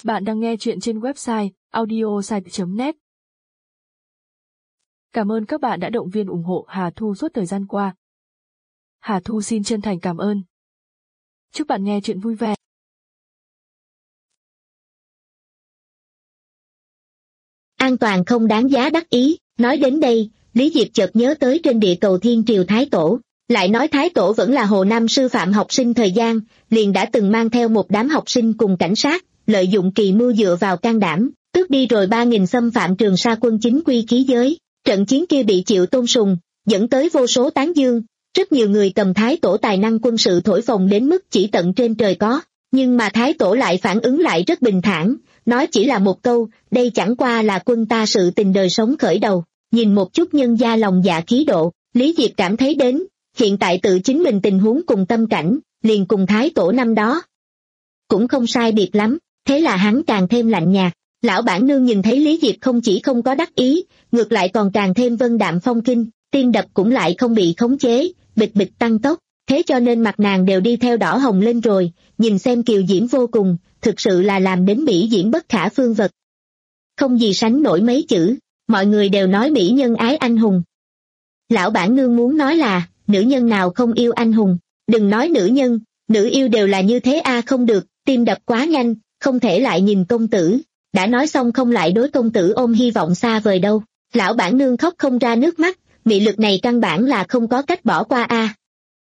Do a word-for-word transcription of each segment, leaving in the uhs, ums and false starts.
Bạn đang nghe chuyện trên website audiosite chấm net. Cảm ơn các bạn đã động viên ủng hộ Hà Thu suốt thời gian qua. Hà Thu xin chân thành cảm ơn. Chúc bạn nghe chuyện vui vẻ. An toàn không đáng giá đắc ý. Nói đến đây, Lý Diệp chợt nhớ tới trên địa cầu Thiên Triều Thái Tổ. Lại nói Thái Tổ vẫn là Hồ Nam sư phạm học sinh thời gian, liền đã từng mang theo một đám học sinh cùng cảnh sát, lợi dụng kỳ mưu dựa vào can đảm, tước đi rồi ba nghìn xâm phạm Trường Sa quân chính quy khí giới. Trận chiến kia bị chịu tôn sùng, dẫn tới vô số tán dương, rất nhiều người cầm Thái Tổ tài năng quân sự thổi phồng đến mức chỉ tận trên trời có. Nhưng mà Thái Tổ lại phản ứng lại rất bình thản, nói chỉ là một câu, đây chẳng qua là quân ta sự tình đời sống khởi đầu. Nhìn một chút nhân gia lòng dạ khí độ, Lý Diệp cảm thấy đến, hiện tại tự chính mình tình huống cùng tâm cảnh, liền cùng Thái Tổ năm đó cũng không sai biệt lắm, thế là hắn càng thêm lạnh nhạt. Lão bản nương nhìn thấy Lý Diệp không chỉ không có đắc ý, ngược lại còn càng thêm vân đạm phong kinh, tim đập cũng lại không bị khống chế, bịch bịch tăng tốc, thế cho nên mặt nàng đều đi theo đỏ hồng lên rồi, nhìn xem kiều diễm vô cùng, thực sự là làm đến mỹ diễm bất khả phương vật. Không gì sánh nổi mấy chữ, mọi người đều nói mỹ nhân ái anh hùng. Lão bản nương muốn nói là, nữ nhân nào không yêu anh hùng, đừng nói nữ nhân, nữ yêu đều là như thế a. Không được, tim đập quá nhanh, không thể lại nhìn công tử, đã nói xong không lại đối công tử ôm hy vọng xa vời đâu. Lão bản nương khóc không ra nước mắt, mị lực này căn bản là không có cách bỏ qua a.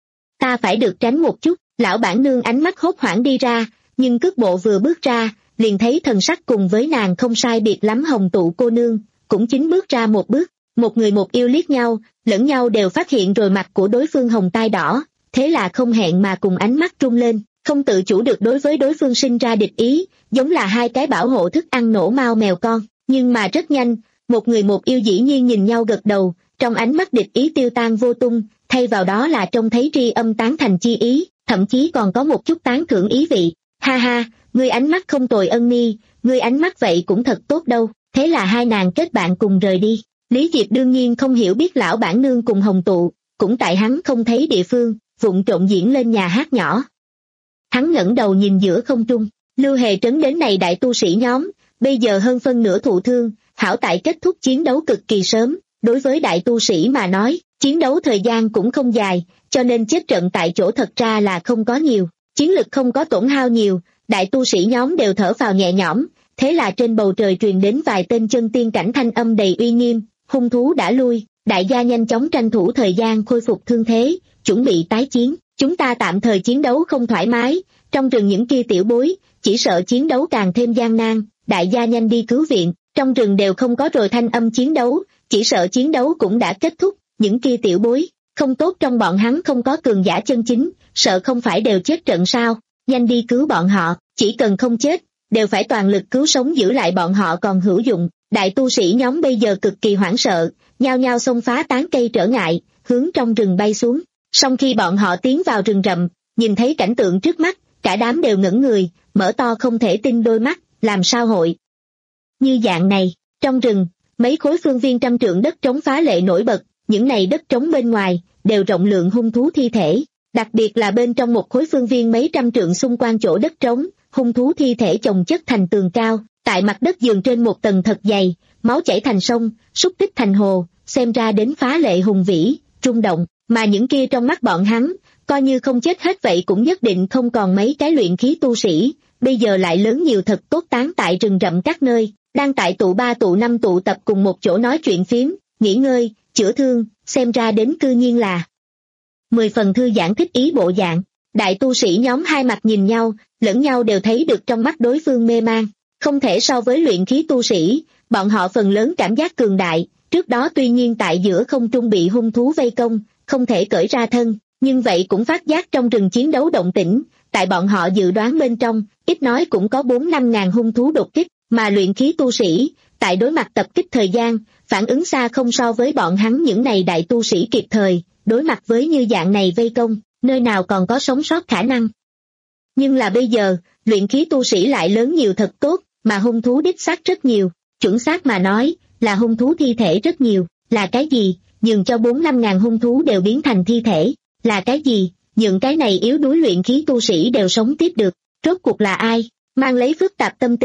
Ta phải được tránh một chút. Lão bản nương ánh mắt hốt hoảng đi ra, nhưng cước bộ vừa bước ra, liền thấy thần sắc cùng với nàng không sai biệt lắm Hồng Tụ cô nương, cũng chính bước ra một bước, một người một yêu liếc nhau, lẫn nhau đều phát hiện rồi mặt của đối phương hồng tai đỏ, thế là không hẹn mà cùng ánh mắt rung lên, không tự chủ được đối với đối phương sinh ra địch ý, giống là hai cái bảo hộ thức ăn nổ mau mèo con. Nhưng mà rất nhanh, một người một yêu dĩ nhiên nhìn nhau gật đầu, trong ánh mắt địch ý tiêu tan vô tung, thay vào đó là trông thấy tri âm tán thành chi ý, thậm chí còn có một chút tán thưởng ý vị. Ha ha, ngươi ánh mắt không tồi Ân Ni, ngươi ánh mắt vậy cũng thật tốt đâu. Thế là hai nàng kết bạn cùng rời đi. Lý Diệp đương nhiên không hiểu biết lão bản nương cùng Hồng Tụ, cũng tại hắn không thấy địa phương, vụng trộn diễn lên nhà hát nhỏ. Hắn ngẩng đầu nhìn giữa không trung, Lưu Hề trấn đến này đại tu sĩ nhóm, bây giờ hơn phân nửa thụ thương, hảo tại kết thúc chiến đấu cực kỳ sớm, đối với đại tu sĩ mà nói, chiến đấu thời gian cũng không dài, cho nên chết trận tại chỗ thật ra là không có nhiều, chiến lực không có tổn hao nhiều, đại tu sĩ nhóm đều thở phào nhẹ nhõm. Thế là trên bầu trời truyền đến vài tên chân tiên cảnh thanh âm đầy uy nghiêm, hung thú đã lui, đại gia nhanh chóng tranh thủ thời gian khôi phục thương thế, chuẩn bị tái chiến, chúng ta tạm thời chiến đấu không thoải mái, trong rừng những kia tiểu bối, chỉ sợ chiến đấu càng thêm gian nan, đại gia nhanh đi cứu viện, trong rừng đều không có rồi thanh âm chiến đấu, chỉ sợ chiến đấu cũng đã kết thúc, những kia tiểu bối, không tốt trong bọn hắn không có cường giả chân chính, sợ không phải đều chết trận sao, nhanh đi cứu bọn họ, chỉ cần không chết, đều phải toàn lực cứu sống giữ lại bọn họ còn hữu dụng. Đại tu sĩ nhóm bây giờ cực kỳ hoảng sợ, nhao nhao xông phá tán cây trở ngại, hướng trong rừng bay xuống. Song khi bọn họ tiến vào rừng rậm, nhìn thấy cảnh tượng trước mắt, cả đám đều ngẩn người, mở to không thể tin đôi mắt, làm sao hội như dạng này. Trong rừng, mấy khối phương viên trăm trượng đất trống phá lệ nổi bật, những này đất trống bên ngoài đều rộng lượng hung thú thi thể, đặc biệt là bên trong một khối phương viên mấy trăm trượng xung quanh chỗ đất trống, hung thú thi thể chồng chất thành tường cao, tại mặt đất giường trên một tầng thật dày, máu chảy thành sông, xúc tích thành hồ, xem ra đến phá lệ hùng vĩ, rung động, mà những kia trong mắt bọn hắn, coi như không chết hết vậy cũng nhất định không còn mấy cái luyện khí tu sĩ, bây giờ lại lớn nhiều thật tốt tán tại rừng rậm các nơi, đang tại tụ ba tụ năm tụ tập cùng một chỗ nói chuyện phiếm, nghỉ ngơi, chữa thương, xem ra đến cư nhiên là mười phần thư giãn thích ý bộ dạng. Đại tu sĩ nhóm hai mặt nhìn nhau, lẫn nhau đều thấy được trong mắt đối phương mê man, không thể so với luyện khí tu sĩ, bọn họ phần lớn cảm giác cường đại, trước đó tuy nhiên tại giữa không trung bị hung thú vây công, không thể cởi ra thân, nhưng vậy cũng phát giác trong rừng chiến đấu động tĩnh, tại bọn họ dự đoán bên trong, ít nói cũng có bốn năm ngàn hung thú đột kích, mà luyện khí tu sĩ, tại đối mặt tập kích thời gian, phản ứng xa không so với bọn hắn những này đại tu sĩ kịp thời, đối mặt với như dạng này vây công, nơi nào còn có sống sót khả năng. Nhưng là bây giờ, luyện khí tu sĩ lại lớn nhiều thật tốt, mà hung thú đích xác rất nhiều, chuẩn xác mà nói, là hung thú thi thể rất nhiều, là cái gì, nhường cho bốn năm ngàn hung thú đều biến thành thi thể, là cái gì, nhường cái này yếu đuối luyện khí tu sĩ đều sống tiếp được, rốt cuộc là ai, mang lấy phức tạp tâm tình,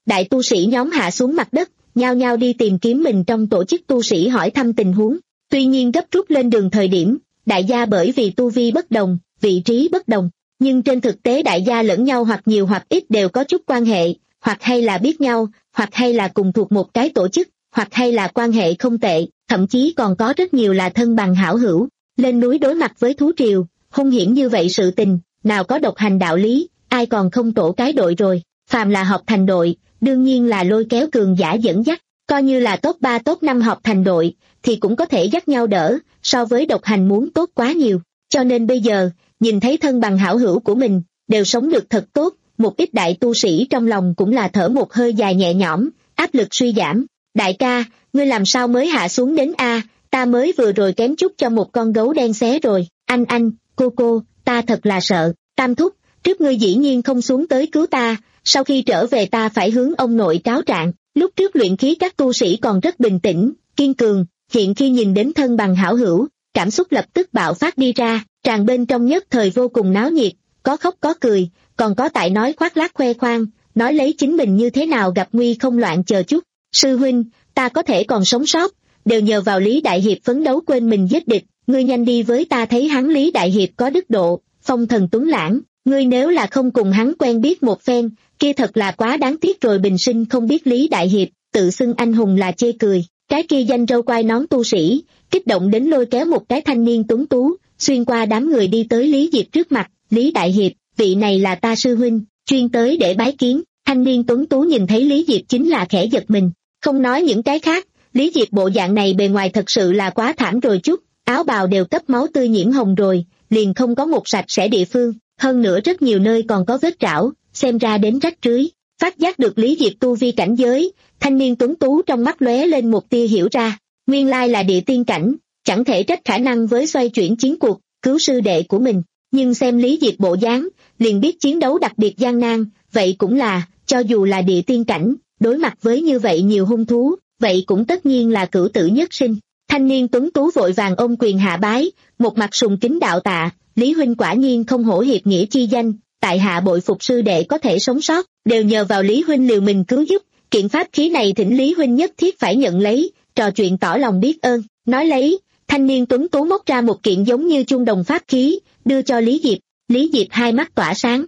đại tu sĩ nhóm hạ xuống mặt đất, nhao nhao đi tìm kiếm mình trong tổ chức tu sĩ hỏi thăm tình huống. Tuy nhiên gấp rút lên đường thời điểm, đại gia bởi vì tu vi bất đồng, vị trí bất đồng, nhưng trên thực tế đại gia lẫn nhau hoặc nhiều hoặc ít đều có chút quan hệ, hoặc hay là biết nhau, hoặc hay là cùng thuộc một cái tổ chức, hoặc hay là quan hệ không tệ, thậm chí còn có rất nhiều là thân bằng hảo hữu. Lên núi đối mặt với thú triều, hung hiểm như vậy sự tình, nào có độc hành đạo lý, ai còn không tổ cái đội rồi, phàm là họp thành đội, đương nhiên là lôi kéo cường giả dẫn dắt, coi như là top ba top năm họp thành đội, thì cũng có thể dắt nhau đỡ, so với độc hành muốn tốt quá nhiều. Cho nên bây giờ, nhìn thấy thân bằng hảo hữu của mình, đều sống được thật tốt, một ít đại tu sĩ trong lòng cũng là thở một hơi dài nhẹ nhõm, áp lực suy giảm. Đại ca, ngươi làm sao mới hạ xuống đến a? Ta mới vừa rồi kém chút cho một con gấu đen xé rồi. Anh anh, cô cô, ta thật là sợ. Tam thúc, trước ngươi dĩ nhiên không xuống tới cứu ta, sau khi trở về ta phải hướng ông nội cáo trạng. Lúc trước luyện khí các tu sĩ còn rất bình tĩnh, kiên cường, hiện khi nhìn đến thân bằng hảo hữu, cảm xúc lập tức bạo phát đi ra, tràn bên trong nhất thời vô cùng náo nhiệt, có khóc có cười, còn có tại nói khoác lác khoe khoang, nói lấy chính mình như thế nào gặp nguy không loạn chờ chút. Sư huynh, ta có thể còn sống sót, đều nhờ vào Lý Đại Hiệp phấn đấu quên mình giết địch, ngươi nhanh đi với ta, thấy hắn Lý Đại Hiệp có đức độ, phong thần tuấn lãng, ngươi nếu là không cùng hắn quen biết một phen, kia thật là quá đáng tiếc rồi. Bình sinh không biết Lý Đại Hiệp, tự xưng anh hùng là chê cười, cái kia danh râu quai nón tu sĩ, kích động đến lôi kéo một cái thanh niên tuấn tú, xuyên qua đám người đi tới Lý Diệp trước mặt. Lý Đại Hiệp, vị này là ta sư huynh, chuyên tới để bái kiến. Thanh niên tuấn tú nhìn thấy Lý Diệp chính là khẽ giật mình, không nói những cái khác, Lý Diệp bộ dạng này bề ngoài thật sự là quá thảm rồi chút, áo bào đều cấp máu tươi nhiễm hồng rồi, liền không có một sạch sẽ địa phương, hơn nữa rất nhiều nơi còn có vết rảo, xem ra đến rách rưới. Phát giác được Lý Diệp tu vi cảnh giới, thanh niên tuấn tú trong mắt lóe lên một tia hiểu ra, nguyên lai là địa tiên cảnh, chẳng thể trách khả năng với xoay chuyển chiến cuộc, cứu sư đệ của mình, nhưng xem Lý Diệp bộ dáng, liền biết chiến đấu đặc biệt gian nan, vậy cũng là, cho dù là địa tiên cảnh, đối mặt với như vậy nhiều hung thú, vậy cũng tất nhiên là cửu tử nhất sinh. Thanh niên tuấn tú vội vàng ôm quyền hạ bái, một mặt sùng kính đạo tạ, Lý huynh quả nhiên không hổ hiệp nghĩa chi danh, tại hạ bội phục sư đệ có thể sống sót, đều nhờ vào Lý huynh liều mình cứu giúp, kiện pháp khí này thỉnh Lý huynh nhất thiết phải nhận lấy, trò chuyện tỏ lòng biết ơn. Nói lấy, thanh niên tuấn tú móc ra một kiện giống như chuông đồng pháp khí, đưa cho Lý Diệp. Lý Diệp hai mắt tỏa sáng.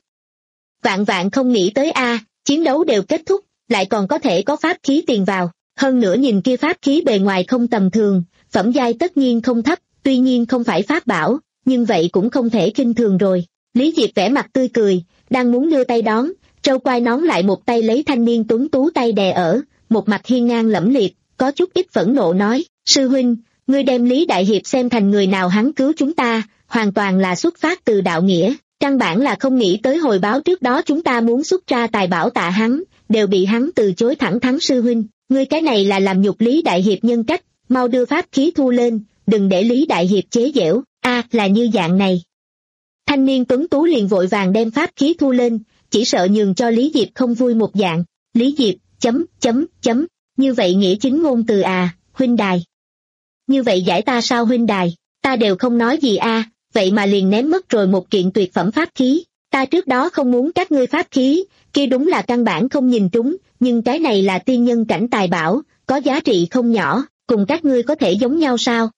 Vạn vạn không nghĩ tới a, chiến đấu đều kết thúc, lại còn có thể có pháp khí tiền vào, hơn nữa nhìn kia pháp khí bề ngoài không tầm thường, phẩm giai tất nhiên không thấp, tuy nhiên không phải pháp bảo, nhưng vậy cũng không thể khinh thường rồi. Lý Diệp vẻ mặt tươi cười, đang muốn đưa tay đón, trâu quai nón lại một tay lấy thanh niên tuấn tú tay đè ở, một mặt hiên ngang lẫm liệt, có chút ít phẫn nộ nói, sư huynh, ngươi đem Lý Đại Hiệp xem thành người nào hắn cứu chúng ta, hoàn toàn là xuất phát từ đạo nghĩa, căn bản là không nghĩ tới hồi báo trước đó chúng ta muốn xuất ra tài bảo tạ hắn, đều bị hắn từ chối thẳng thắn. Sư huynh, ngươi cái này là làm nhục Lý Đại Hiệp nhân cách, mau đưa pháp khí thu lên, đừng để Lý Đại Hiệp chế giễu. A, là như dạng này. Thanh niên tuấn tú liền vội vàng đem pháp khí thu lên, chỉ sợ nhường cho Lý Diệp không vui một dạng. Lý Diệp, chấm, chấm, chấm, như vậy nghĩa chính ngôn từ à, huynh đài. Như vậy giải ta sao huynh đài, ta đều không nói gì a, à, vậy mà liền ném mất rồi một kiện tuyệt phẩm pháp khí. Ta trước đó không muốn các ngươi pháp khí, kia đúng là căn bản không nhìn trúng, nhưng cái này là tiên nhân cảnh tài bảo, có giá trị không nhỏ, cùng các ngươi có thể giống nhau sao?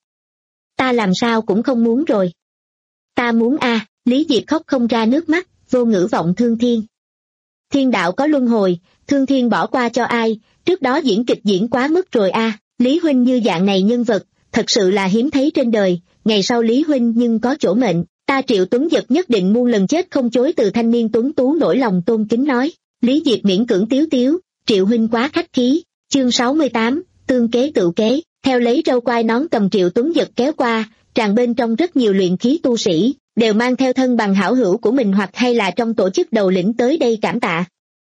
Ta làm sao cũng không muốn rồi. Ta muốn a, à, Lý Diệp khóc không ra nước mắt, vô ngữ vọng thương thiên. Thiên đạo có luân hồi, thương thiên bỏ qua cho ai, trước đó diễn kịch diễn quá mức rồi a, à, Lý huynh như dạng này nhân vật, thật sự là hiếm thấy trên đời, ngày sau Lý huynh nhưng có chỗ mệnh, ta Triệu Tuấn Dật nhất định muôn lần chết không chối từ. Thanh niên tuấn tú nổi lòng tôn kính nói. Lý Diệp miễn cưỡng tiếu tiếu, Triệu huynh quá khách khí. Chương sáu mươi tám, tương kế tự kế, theo lấy râu quai nón cầm Triệu Tuấn Dật kéo qua, tràn bên trong rất nhiều luyện khí tu sĩ, đều mang theo thân bằng hảo hữu của mình hoặc hay là trong tổ chức đầu lĩnh tới đây cảm tạ.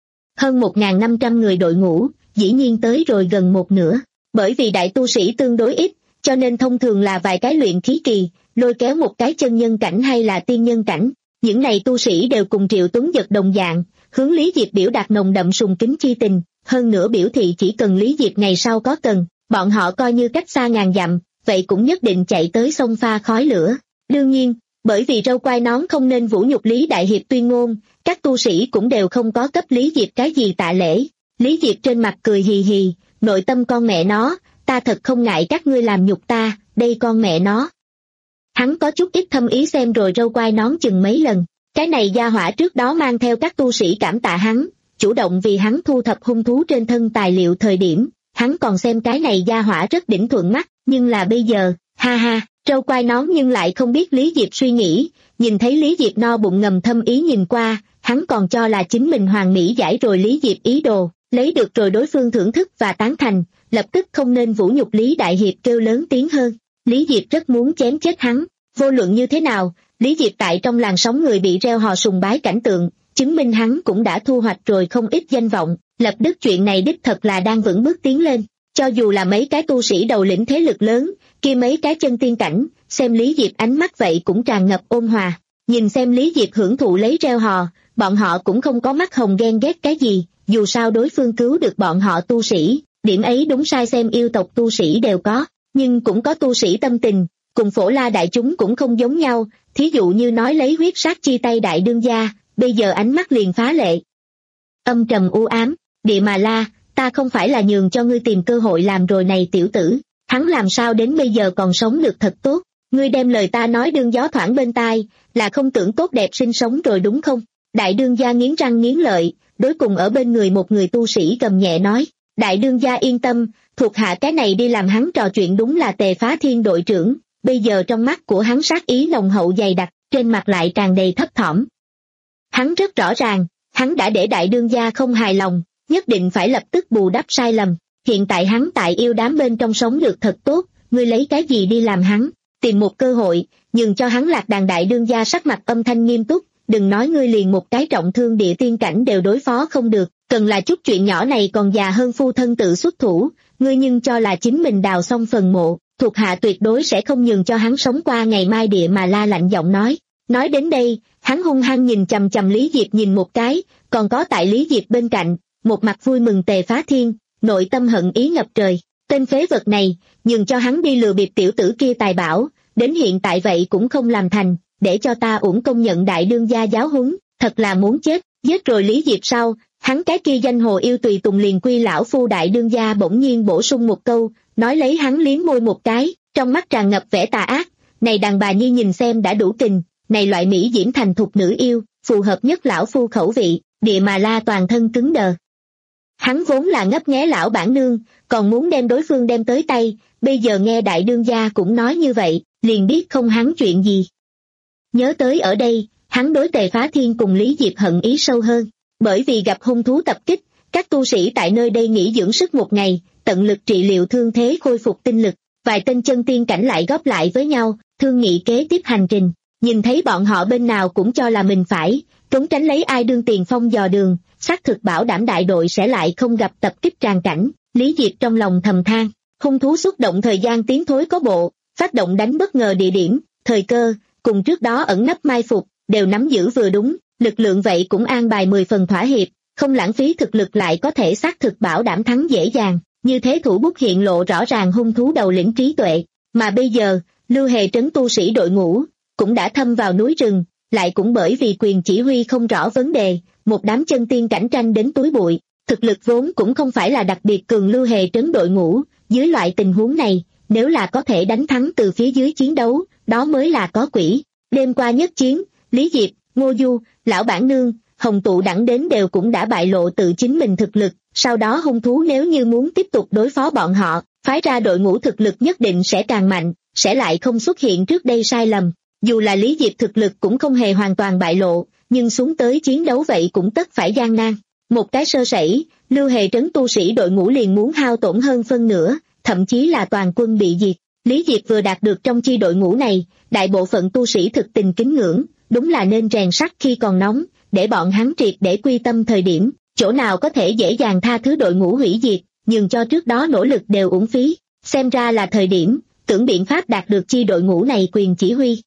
Hơn một nghìn năm trăm người đội ngũ, dĩ nhiên tới rồi gần một nửa, bởi vì đại tu sĩ tương đối ít, cho nên thông thường là vài cái luyện khí kỳ, lôi kéo một cái chân nhân cảnh hay là tiên nhân cảnh. Những này tu sĩ đều cùng Triệu Tuấn Dật đồng dạng, hướng Lý Diệp biểu đạt nồng đậm sùng kính chi tình, hơn nữa biểu thị chỉ cần Lý Diệp ngày sau có cần, bọn họ coi như cách xa ngàn dặm, vậy cũng nhất định chạy tới sông pha khói lửa. Đương nhiên, bởi vì râu quai nón không nên vũ nhục Lý Đại Hiệp tuyên ngôn, các tu sĩ cũng đều không có cấp Lý Diệp cái gì tạ lễ, Lý Diệp trên mặt cười hì hì, nội tâm con mẹ nó, ta thật không ngại các ngươi làm nhục ta, đây con mẹ nó. Hắn có chút ít thâm ý xem rồi râu quai nón chừng mấy lần, cái này gia hỏa trước đó mang theo các tu sĩ cảm tạ hắn, chủ động vì hắn thu thập hung thú trên thân tài liệu thời điểm, hắn còn xem cái này gia hỏa rất đỉnh thuận mắt, nhưng là bây giờ, ha ha, râu quai nón nhưng lại không biết Lý Diệp suy nghĩ, nhìn thấy Lý Diệp no bụng ngầm thâm ý nhìn qua, hắn còn cho là chính mình hoàn mỹ giải rồi Lý Diệp ý đồ, lấy được rồi đối phương thưởng thức và tán thành, lập tức không nên vũ nhục Lý Đại Hiệp kêu lớn tiếng hơn. Lý Diệp rất muốn chém chết hắn, vô luận như thế nào, Lý Diệp tại trong làn sóng người bị reo hò sùng bái cảnh tượng, chứng minh hắn cũng đã thu hoạch rồi không ít danh vọng, lập đức chuyện này đích thật là đang vững bước tiến lên, cho dù là mấy cái tu sĩ đầu lĩnh thế lực lớn, kia mấy cái chân tiên cảnh, xem Lý Diệp ánh mắt vậy cũng tràn ngập ôn hòa, nhìn xem Lý Diệp hưởng thụ lấy reo hò, bọn họ cũng không có mắt hồng ghen ghét cái gì, dù sao đối phương cứu được bọn họ tu sĩ, điểm ấy đúng sai xem yêu tộc tu sĩ đều có, nhưng cũng có tu sĩ tâm tình, cùng Phổ La đại chúng cũng không giống nhau, thí dụ như nói lấy huyết sát chi tay đại đương gia, bây giờ ánh mắt liền phá lệ. Âm trầm u ám, Địa Mà La, ta không phải là nhường cho ngươi tìm cơ hội làm rồi này tiểu tử, hắn làm sao đến bây giờ còn sống được thật tốt, ngươi đem lời ta nói đương gió thoảng bên tai, là không tưởng tốt đẹp sinh sống rồi đúng không? Đại đương gia nghiến răng nghiến lợi, đối cùng ở bên người một người tu sĩ gầm nhẹ nói, đại đương gia yên tâm, thuộc hạ cái này đi làm hắn trò chuyện đúng là Tề Phá Thiên đội trưởng, bây giờ trong mắt của hắn sát ý nồng hậu dày đặc, trên mặt lại tràn đầy thấp thỏm. Hắn rất rõ ràng, hắn đã để đại đương gia không hài lòng, nhất định phải lập tức bù đắp sai lầm, hiện tại hắn tại yêu đám bên trong sống được thật tốt, ngươi lấy cái gì đi làm hắn, tìm một cơ hội, nhường cho hắn lạc đàn. Đại đương gia sắc mặt âm thanh nghiêm túc, đừng nói ngươi liền một cái trọng thương địa tiên cảnh đều đối phó không được, cần là chút chuyện nhỏ này còn già hơn phu thân tự xuất thủ, ngươi nhưng cho là chính mình đào xong phần mộ, thuộc hạ tuyệt đối sẽ không nhường cho hắn sống qua ngày mai. Địa Mà La lạnh giọng nói, nói đến đây, hắn hung hăng nhìn chằm chằm Lý Diệp nhìn một cái, còn có tại Lý Diệp bên cạnh, một mặt vui mừng Tề Phá Thiên, nội tâm hận ý ngập trời, tên phế vật này, nhường cho hắn đi lừa bịp tiểu tử kia tài bảo, đến hiện tại vậy cũng không làm thành, để cho ta uổng công nhận đại đương gia giáo huấn, thật là muốn chết. Giết rồi Lý Diệp sau, hắn cái kia danh hồ yêu tùy tùng liền quy lão phu. Đại đương gia bỗng nhiên bổ sung một câu, nói lấy hắn liếm môi một cái, trong mắt tràn ngập vẻ tà ác, này đàn bà nhi nhìn xem đã đủ tình, này loại mỹ diễm thành thục nữ yêu, phù hợp nhất lão phu khẩu vị. Địa Mà La toàn thân cứng đờ. Hắn vốn là ngấp nghé lão bản nương, còn muốn đem đối phương đem tới tay, bây giờ nghe đại đương gia cũng nói như vậy, liền biết không hắn chuyện gì. Nhớ tới ở đây, hắn đối Tề Phá Thiên cùng Lý Diệp hận ý sâu hơn, bởi vì gặp hung thú tập kích, các tu sĩ tại nơi đây nghỉ dưỡng sức một ngày, tận lực trị liệu thương thế khôi phục tinh lực, vài tên chân tiên cảnh lại góp lại với nhau, thương nghị kế tiếp hành trình, nhìn thấy bọn họ bên nào cũng cho là mình phải, trốn tránh lấy ai đương tiền phong dò đường, xác thực bảo đảm đại đội sẽ lại không gặp tập kích tràn cảnh. Lý Diệp trong lòng thầm than, hung thú xuất động thời gian tiến thối có bộ, phát động đánh bất ngờ địa điểm, thời cơ, cùng trước đó ẩn nấp mai phục, đều nắm giữ vừa đúng, lực lượng vậy cũng an bài mười phần thỏa hiệp, không lãng phí thực lực lại có thể xác thực bảo đảm thắng dễ dàng, như thế thủ bút hiện lộ rõ ràng hung thú đầu lĩnh trí tuệ, mà bây giờ, Lưu Hề trấn tu sĩ đội ngũ, cũng đã thâm vào núi rừng, lại cũng bởi vì quyền chỉ huy không rõ vấn đề, một đám chân tiên cảnh tranh đến túi bụi, thực lực vốn cũng không phải là đặc biệt cường. Lưu Hề trấn đội ngũ, dưới loại tình huống này, nếu là có thể đánh thắng từ phía dưới chiến đấu, đó mới là có quỷ. Đêm qua nhất chiến, Lý Diệp, Ngô Du, lão bản nương, Hồng Tụ đẳng đến đều cũng đã bại lộ tự chính mình thực lực, sau đó hung thú nếu như muốn tiếp tục đối phó bọn họ, phái ra đội ngũ thực lực nhất định sẽ càng mạnh, sẽ lại không xuất hiện trước đây sai lầm. Dù là Lý Diệp thực lực cũng không hề hoàn toàn bại lộ, nhưng xuống tới chiến đấu vậy cũng tất phải gian nan. Một cái sơ sẩy, Lưu Hề trấn tu sĩ đội ngũ liền muốn hao tổn hơn phân nửa, thậm chí là toàn quân bị diệt. Lý Diệp vừa đạt được trong chi đội ngũ này, đại bộ phận tu sĩ thực tình kính ngưỡng, đúng là nên rèn sắt khi còn nóng, để bọn hắn triệt để quy tâm thời điểm, chỗ nào có thể dễ dàng tha thứ đội ngũ hủy diệt, nhường cho trước đó nỗ lực đều uổng phí, xem ra là thời điểm, tưởng biện pháp đạt được chi đội ngũ này quyền chỉ huy.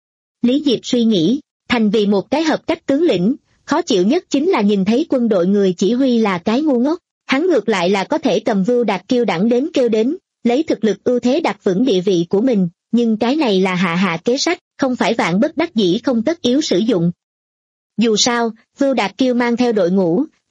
Lý Diệp suy nghĩ, thành vì một cái hợp cách tướng lĩnh, khó chịu nhất chính là nhìn thấy quân đội người chỉ huy là cái ngu ngốc, hắn ngược lại là có thể cầm Vưu Đạt Kiêu đẳng đến kêu đến, lấy thực lực ưu thế đặt vững địa vị của mình, nhưng cái này là hạ hạ kế sách, không phải vạn bất đắc dĩ không tất yếu sử dụng. Dù sao, Vưu Đạt Kiêu mang theo đội ngũ,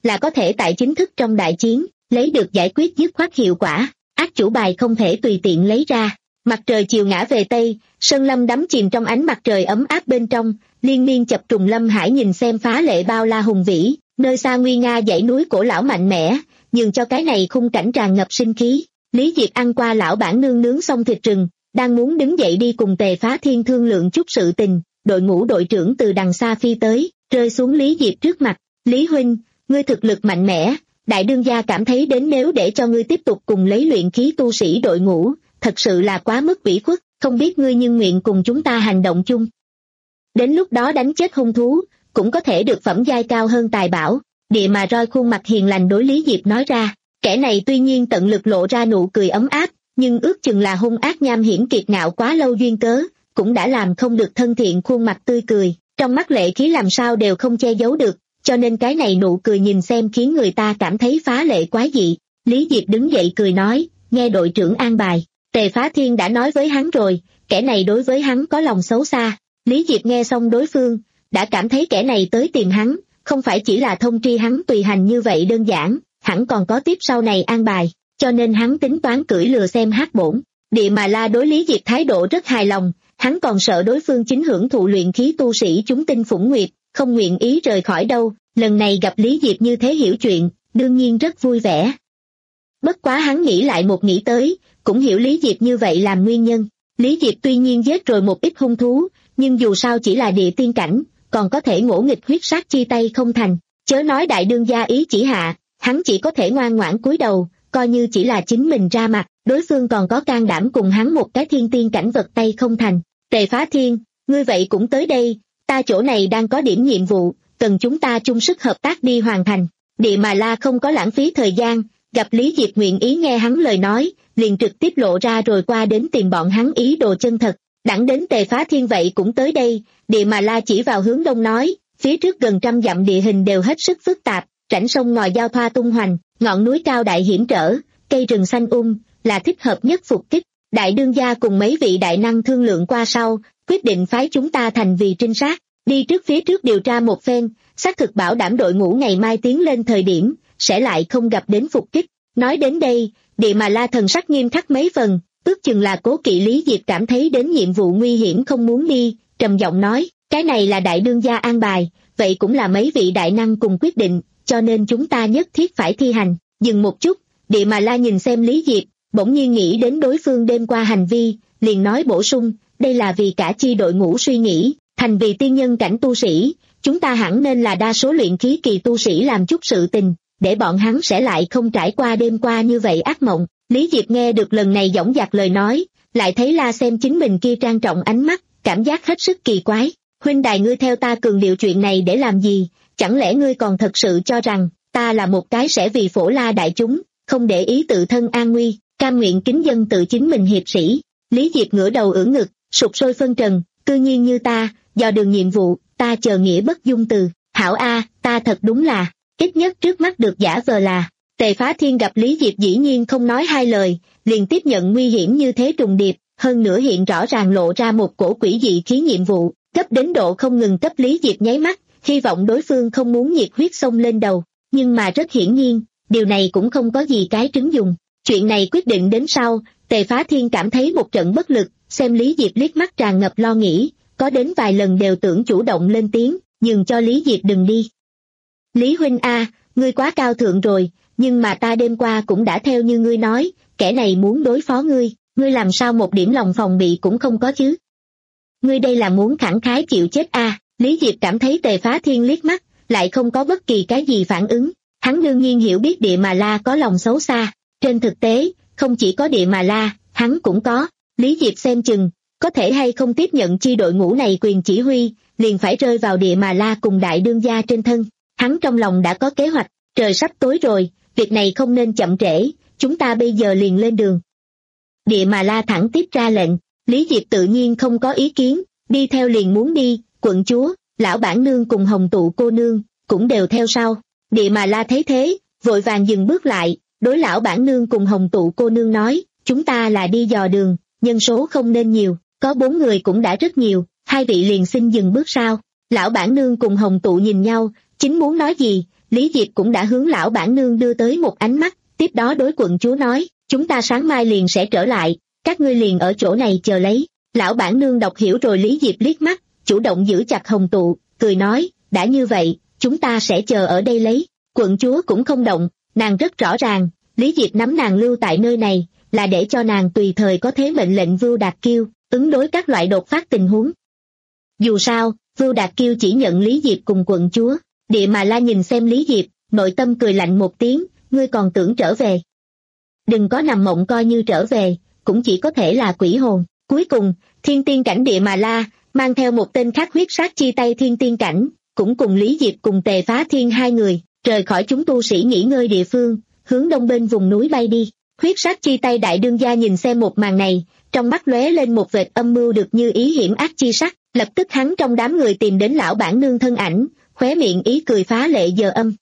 là có thể tại chính thức trong đại chiến, lấy được giải quyết dứt khoát hiệu quả, ác chủ bài không thể tùy tiện lấy ra. Mặt trời chiều ngã về Tây, Sơn Lâm đắm chìm trong ánh mặt trời ấm áp bên trong, liên miên chập trùng lâm hải nhìn xem phá lệ bao la hùng vĩ, nơi xa nguy nga dãy núi cổ lão mạnh mẽ, nhường cho cái này khung cảnh tràn ngập sinh khí. Lý Diệp ăn qua lão bản nương nướng xong thịt rừng, đang muốn đứng dậy đi cùng Tề Phá Thiên thương lượng chút sự tình, đội ngũ đội trưởng từ đằng xa phi tới, rơi xuống Lý Diệp trước mặt. Lý huynh, ngươi thực lực mạnh mẽ, đại đương gia cảm thấy đến nếu để cho ngươi tiếp tục cùng lấy luyện khí tu sĩ đội ngũ, thật sự là quá mức ủy khuất, không biết ngươi nhưng nguyện cùng chúng ta hành động chung. Đến lúc đó đánh chết hung thú, cũng có thể được phẩm giai cao hơn tài bảo. Địa mà roi khuôn mặt hiền lành đối Lý Diệp nói ra, kẻ này tuy nhiên tận lực lộ ra nụ cười ấm áp, nhưng ước chừng là hung ác nham hiểm kiệt ngạo quá lâu duyên cớ, cũng đã làm không được thân thiện khuôn mặt tươi cười, trong mắt lệ khí làm sao đều không che giấu được, cho nên cái này nụ cười nhìn xem khiến người ta cảm thấy phá lệ quái dị. Lý Diệp đứng dậy cười nói, nghe đội trưởng an bài, Tề Phá Thiên đã nói với hắn rồi, kẻ này đối với hắn có lòng xấu xa. Lý Diệp nghe xong đối phương, đã cảm thấy kẻ này tới tìm hắn, không phải chỉ là thông tri hắn tùy hành như vậy đơn giản, hẳn còn có tiếp sau này an bài, cho nên hắn tính toán cưỡi lừa xem hát bổn. Địa mà la đối Lý Diệp thái độ rất hài lòng, hắn còn sợ đối phương chính hưởng thụ luyện khí tu sĩ chúng tinh phủng nguyệt, không nguyện ý rời khỏi đâu, lần này gặp Lý Diệp như thế hiểu chuyện, đương nhiên rất vui vẻ. Bất quá hắn nghĩ lại một nghĩ tới, cũng hiểu Lý Diệp như vậy làm nguyên nhân. Lý Diệp tuy nhiên giết rồi một ít hung thú, nhưng dù sao chỉ là địa tiên cảnh, còn có thể ngỗ nghịch huyết sát chi tay không thành, chớ nói đại đương gia ý chỉ hạ, hắn chỉ có thể ngoan ngoãn cúi đầu, coi như chỉ là chính mình ra mặt, đối phương còn có can đảm cùng hắn một cái thiên tiên cảnh vật tay không thành. Tề Phá Thiên, ngươi vậy cũng tới đây, ta chỗ này đang có điểm nhiệm vụ, cần chúng ta chung sức hợp tác đi hoàn thành. Địa mà la không có lãng phí thời gian, gặp Lý Diệp nguyện ý nghe hắn lời nói, liền trực tiếp lộ ra rồi qua đến tìm bọn hắn ý đồ chân thật. Đẳng đến Tề Phá Thiên vậy cũng tới đây, Địa mà la chỉ vào hướng đông nói, phía trước gần trăm dặm địa hình đều hết sức phức tạp, rãnh sông ngòi giao thoa tung hoành, ngọn núi cao đại hiểm trở, cây rừng xanh um, là thích hợp nhất phục kích. Đại đương gia cùng mấy vị đại năng thương lượng qua sau, quyết định phái chúng ta thành vì trinh sát, đi trước phía trước điều tra một phen, xác thực bảo đảm đội ngũ ngày mai tiến lên thời điểm, sẽ lại không gặp đến phục kích. Nói đến đây, Địa mà la thần sắc nghiêm khắc mấy phần, ước chừng là cố kỵ Lý Diệp cảm thấy đến nhiệm vụ nguy hiểm không muốn đi, trầm giọng nói, cái này là đại đương gia an bài, vậy cũng là mấy vị đại năng cùng quyết định, cho nên chúng ta nhất thiết phải thi hành. Dừng một chút, Địa mà la nhìn xem Lý Diệp, bỗng nhiên nghĩ đến đối phương đêm qua hành vi, liền nói bổ sung, đây là vì cả chi đội ngũ suy nghĩ, thành vì tiên nhân cảnh tu sĩ, chúng ta hẳn nên là đa số luyện khí kỳ tu sĩ làm chút sự tình, để bọn hắn sẽ lại không trải qua đêm qua như vậy ác mộng. Lý Diệp nghe được lần này dõng dạc lời nói, lại thấy la xem chính mình kia trang trọng ánh mắt, cảm giác hết sức kỳ quái. Huynh đài ngươi theo ta cường điệu chuyện này để làm gì, chẳng lẽ ngươi còn thật sự cho rằng, ta là một cái sẽ vì phổ la đại chúng, không để ý tự thân an nguy, cam nguyện kính dân tự chính mình hiệp sĩ. Lý Diệp ngửa đầu ưỡn ngực, sụp sôi phân trần, cư nhiên như ta, dò đường nhiệm vụ, ta chờ nghĩa bất dung từ, hảo a, ta thật đúng là, ít nhất trước mắt được giả vờ là. Tề Phá Thiên gặp Lý Diệp dĩ nhiên không nói hai lời, liền tiếp nhận nguy hiểm như thế trùng điệp, hơn nữa hiện rõ ràng lộ ra một cổ quỷ dị khí nhiệm vụ, cấp đến độ không ngừng cấp Lý Diệp nháy mắt, hy vọng đối phương không muốn nhiệt huyết xông lên đầu, nhưng mà rất hiển nhiên, điều này cũng không có gì cái trứng dùng. Chuyện này quyết định đến sau, Tề Phá Thiên cảm thấy một trận bất lực, xem Lý Diệp liếc mắt tràn ngập lo nghĩ, có đến vài lần đều tưởng chủ động lên tiếng, nhường cho Lý Diệp đừng đi. Lý huynh a, ngươi quá cao thượng rồi, nhưng mà ta đêm qua cũng đã theo như ngươi nói, kẻ này muốn đối phó ngươi, ngươi làm sao một điểm lòng phòng bị cũng không có chứ? Ngươi đây là muốn khẳng khái chịu chết a? Lý Diệp cảm thấy Tề Phá Thiên liếc mắt, lại không có bất kỳ cái gì phản ứng, hắn đương nhiên hiểu biết Địa mà la có lòng xấu xa, trên thực tế, không chỉ có Địa mà la, hắn cũng có. Lý Diệp xem chừng, có thể hay không tiếp nhận chi đội ngũ này quyền chỉ huy, liền phải rơi vào Địa mà la cùng đại đương gia trên thân. Hắn trong lòng đã có kế hoạch, trời sắp tối rồi, việc này không nên chậm trễ, chúng ta bây giờ liền lên đường. Địa mà la thẳng tiếp ra lệnh, Lý Diệp tự nhiên không có ý kiến, đi theo liền muốn đi, quận chúa, lão bản nương cùng hồng tụ cô nương, cũng đều theo sau. Địa mà la thấy thế, vội vàng dừng bước lại, đối lão bản nương cùng hồng tụ cô nương nói, chúng ta là đi dò đường, nhân số không nên nhiều, có bốn người cũng đã rất nhiều, hai vị liền xin dừng bước sau. Lão bản nương cùng hồng tụ nhìn nhau, chính muốn nói gì, Lý Diệp cũng đã hướng lão bản nương đưa tới một ánh mắt, tiếp đó đối quận chúa nói, chúng ta sáng mai liền sẽ trở lại, các ngươi liền ở chỗ này chờ lấy. Lão bản nương đọc hiểu rồi Lý Diệp liếc mắt, chủ động giữ chặt hồng tụ, cười nói, đã như vậy, chúng ta sẽ chờ ở đây lấy. Quận chúa cũng không động, nàng rất rõ ràng, Lý Diệp nắm nàng lưu tại nơi này, là để cho nàng tùy thời có thế mệnh lệnh Vưu Đạt Kiêu, ứng đối các loại đột phát tình huống. Dù sao, Vưu Đạt Kiêu chỉ nhận Lý Diệp cùng quận chúa. Địa Mà La nhìn xem Lý Diệp, nội tâm cười lạnh một tiếng, ngươi còn tưởng trở về. Đừng có nằm mộng coi như trở về, cũng chỉ có thể là quỷ hồn. Cuối cùng, Thiên Tiên Cảnh Địa Mà La, mang theo một tên khác huyết sát chi tay Thiên Tiên Cảnh, cũng cùng Lý Diệp cùng Tề Phá Thiên hai người, rời khỏi chúng tu sĩ nghỉ ngơi địa phương, hướng đông bên vùng núi bay đi. Huyết sát chi tay đại đương gia nhìn xem một màn này, trong mắt lóe lên một vệt âm mưu được như ý hiểm ác chi sắc, lập tức hắn trong đám người tìm đến lão bản nương thân ảnh, khóe miệng ý cười phá lệ giờ âm.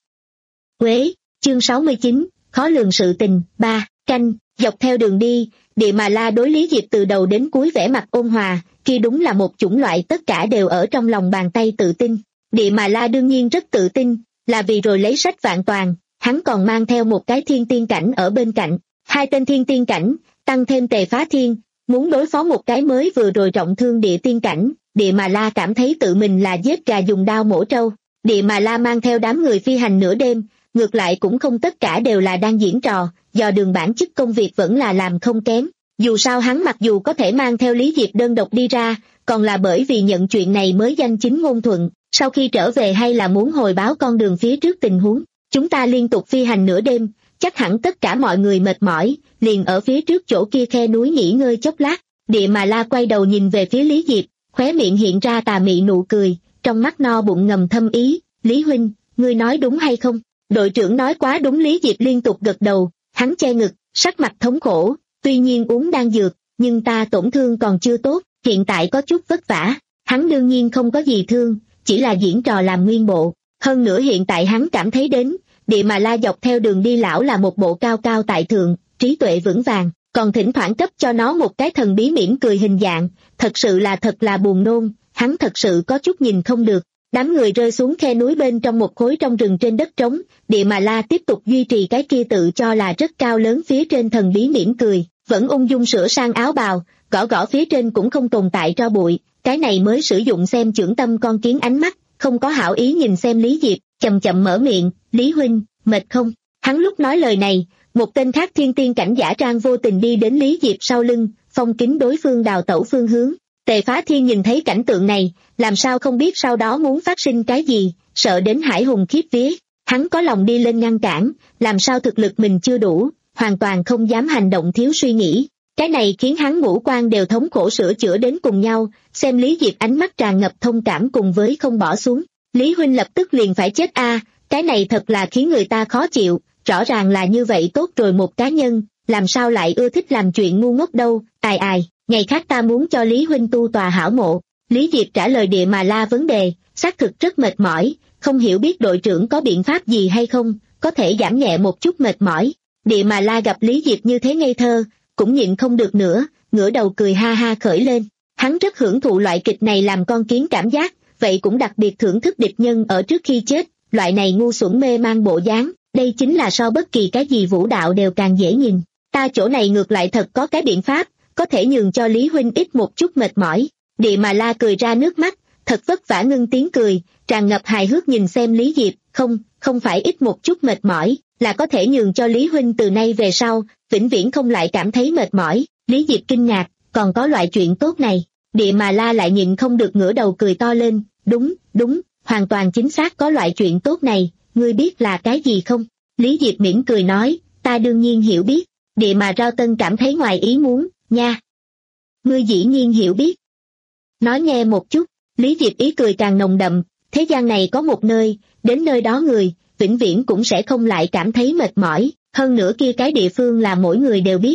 Quế, chương sáu mươi chín, khó lường sự tình, ba, canh, dọc theo đường đi, Địa Mà La đối Lý Diệp từ đầu đến cuối vẻ mặt ôn hòa, kia đúng là một chủng loại tất cả đều ở trong lòng bàn tay tự tin. Địa Mà La đương nhiên rất tự tin, là vì rồi lấy sách vạn toàn, hắn còn mang theo một cái thiên tiên cảnh ở bên cạnh, hai tên thiên tiên cảnh, tăng thêm Tề Phá Thiên, muốn đối phó một cái mới vừa rồi trọng thương địa tiên cảnh. Địa Mà La cảm thấy tự mình là giết gà dùng đao mổ trâu. Địa Mà La mang theo đám người phi hành nửa đêm, ngược lại cũng không tất cả đều là đang diễn trò, do đường bản chức công việc vẫn là làm không kém. Dù sao hắn mặc dù có thể mang theo Lý Diệp đơn độc đi ra, còn là bởi vì nhận chuyện này mới danh chính ngôn thuận, sau khi trở về hay là muốn hồi báo con đường phía trước tình huống. Chúng ta liên tục phi hành nửa đêm, chắc hẳn tất cả mọi người mệt mỏi, liền ở phía trước chỗ kia khe núi nghỉ ngơi chốc lát. Địa Mà La quay đầu nhìn về phía Lý Diệp, khóe miệng hiện ra tà mị nụ cười, trong mắt no bụng ngầm thâm ý, Lý huynh, ngươi nói đúng hay không? Đội trưởng nói quá đúng. Lý Diệp liên tục gật đầu, hắn che ngực, sắc mặt thống khổ, tuy nhiên uống đan dược, nhưng ta tổn thương còn chưa tốt, hiện tại có chút vất vả. Hắn đương nhiên không có gì thương, chỉ là diễn trò làm nguyên bộ. Hơn nữa hiện tại hắn cảm thấy đến, Địa Mà La dọc theo đường đi lão là một bộ cao cao tại thượng, trí tuệ vững vàng, còn thỉnh thoảng cấp cho nó một cái thần bí mỉm cười hình dạng, thật sự là thật là buồn nôn, hắn thật sự có chút nhìn không được. Đám người rơi xuống khe núi bên trong một khối trong rừng trên đất trống, Địa Mà La tiếp tục duy trì cái kia tự cho là rất cao lớn phía trên thần bí mỉm cười, vẫn ung dung sửa sang áo bào, gõ gõ phía trên cũng không tồn tại tro bụi, cái này mới sử dụng xem chưởng tâm con kiến ánh mắt, không có hảo ý nhìn xem Lý Diệp, chậm chậm mở miệng, Lý huynh, mệt không? Hắn lúc nói lời này, một tên khác thiên tiên cảnh giả trang vô tình đi đến Lý Diệp sau lưng, phong kính đối phương đào tẩu phương hướng. Tề Phá Thiên nhìn thấy cảnh tượng này, làm sao không biết sau đó muốn phát sinh cái gì, sợ đến hải hùng khiếp vía. Hắn có lòng đi lên ngăn cản, làm sao thực lực mình chưa đủ, hoàn toàn không dám hành động thiếu suy nghĩ. Cái này khiến hắn ngũ quan đều thống khổ sửa chữa đến cùng nhau, xem Lý Diệp ánh mắt tràn ngập thông cảm cùng với không bỏ xuống. Lý huynh lập tức liền phải chết a, cái này thật là khiến người ta khó chịu, rõ ràng là như vậy tốt rồi một cá nhân, làm sao lại ưa thích làm chuyện ngu ngốc đâu, ai ai, ngày khác ta muốn cho Lý huynh tu tòa hảo mộ. Lý Diệp trả lời Địa Mà La vấn đề, xác thực rất mệt mỏi, không hiểu biết đội trưởng có biện pháp gì hay không, có thể giảm nhẹ một chút mệt mỏi. Địa Mà La gặp Lý Diệp như thế ngây thơ, cũng nhịn không được nữa, ngửa đầu cười ha ha khởi lên. Hắn rất hưởng thụ loại kịch này làm con kiến cảm giác, vậy cũng đặc biệt thưởng thức địch nhân ở trước khi chết, loại này ngu xuẩn mê mang bộ dáng, đây chính là so bất kỳ cái gì vũ đạo đều càng dễ nhìn. Ta chỗ này ngược lại thật có cái biện pháp, có thể nhường cho Lý huynh ít một chút mệt mỏi. Địa Mà La cười ra nước mắt, thật vất vả ngưng tiếng cười, tràn ngập hài hước nhìn xem Lý Diệp, không, không phải ít một chút mệt mỏi, là có thể nhường cho Lý huynh từ nay về sau, vĩnh viễn không lại cảm thấy mệt mỏi. Lý Diệp kinh ngạc, còn có loại chuyện tốt này. Địa Mà La lại nhịn không được ngửa đầu cười to lên, đúng, đúng, hoàn toàn chính xác có loại chuyện tốt này, ngươi biết là cái gì không? Lý Diệp mỉm cười nói, ta đương nhiên hiểu biết. Địa Mà Rao Tân cảm thấy ngoài ý muốn, nha. Ngươi dĩ nhiên hiểu biết. Nói nghe một chút. Lý Diệp ý cười càng nồng đậm, thế gian này có một nơi, đến nơi đó người, vĩnh viễn cũng sẽ không lại cảm thấy mệt mỏi, hơn nữa kia cái địa phương là mỗi người đều biết.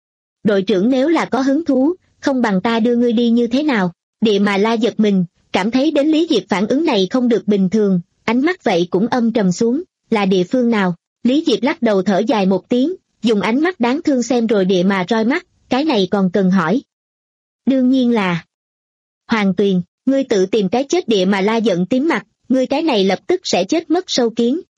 Đội trưởng nếu là có hứng thú, không bằng ta đưa ngươi đi như thế nào? Địa Mà La giật mình, cảm thấy đến Lý Diệp phản ứng này không được bình thường, ánh mắt vậy cũng âm trầm xuống, là địa phương nào? Lý Diệp lắc đầu thở dài một tiếng, dùng ánh mắt đáng thương xem rồi Địa Mà roi mắt, cái này còn cần hỏi. Đương nhiên là Hoàng Tuyền, ngươi tự tìm cái chết. Địa Mà La giận tím mặt, ngươi cái này lập tức sẽ chết mất sâu kiến.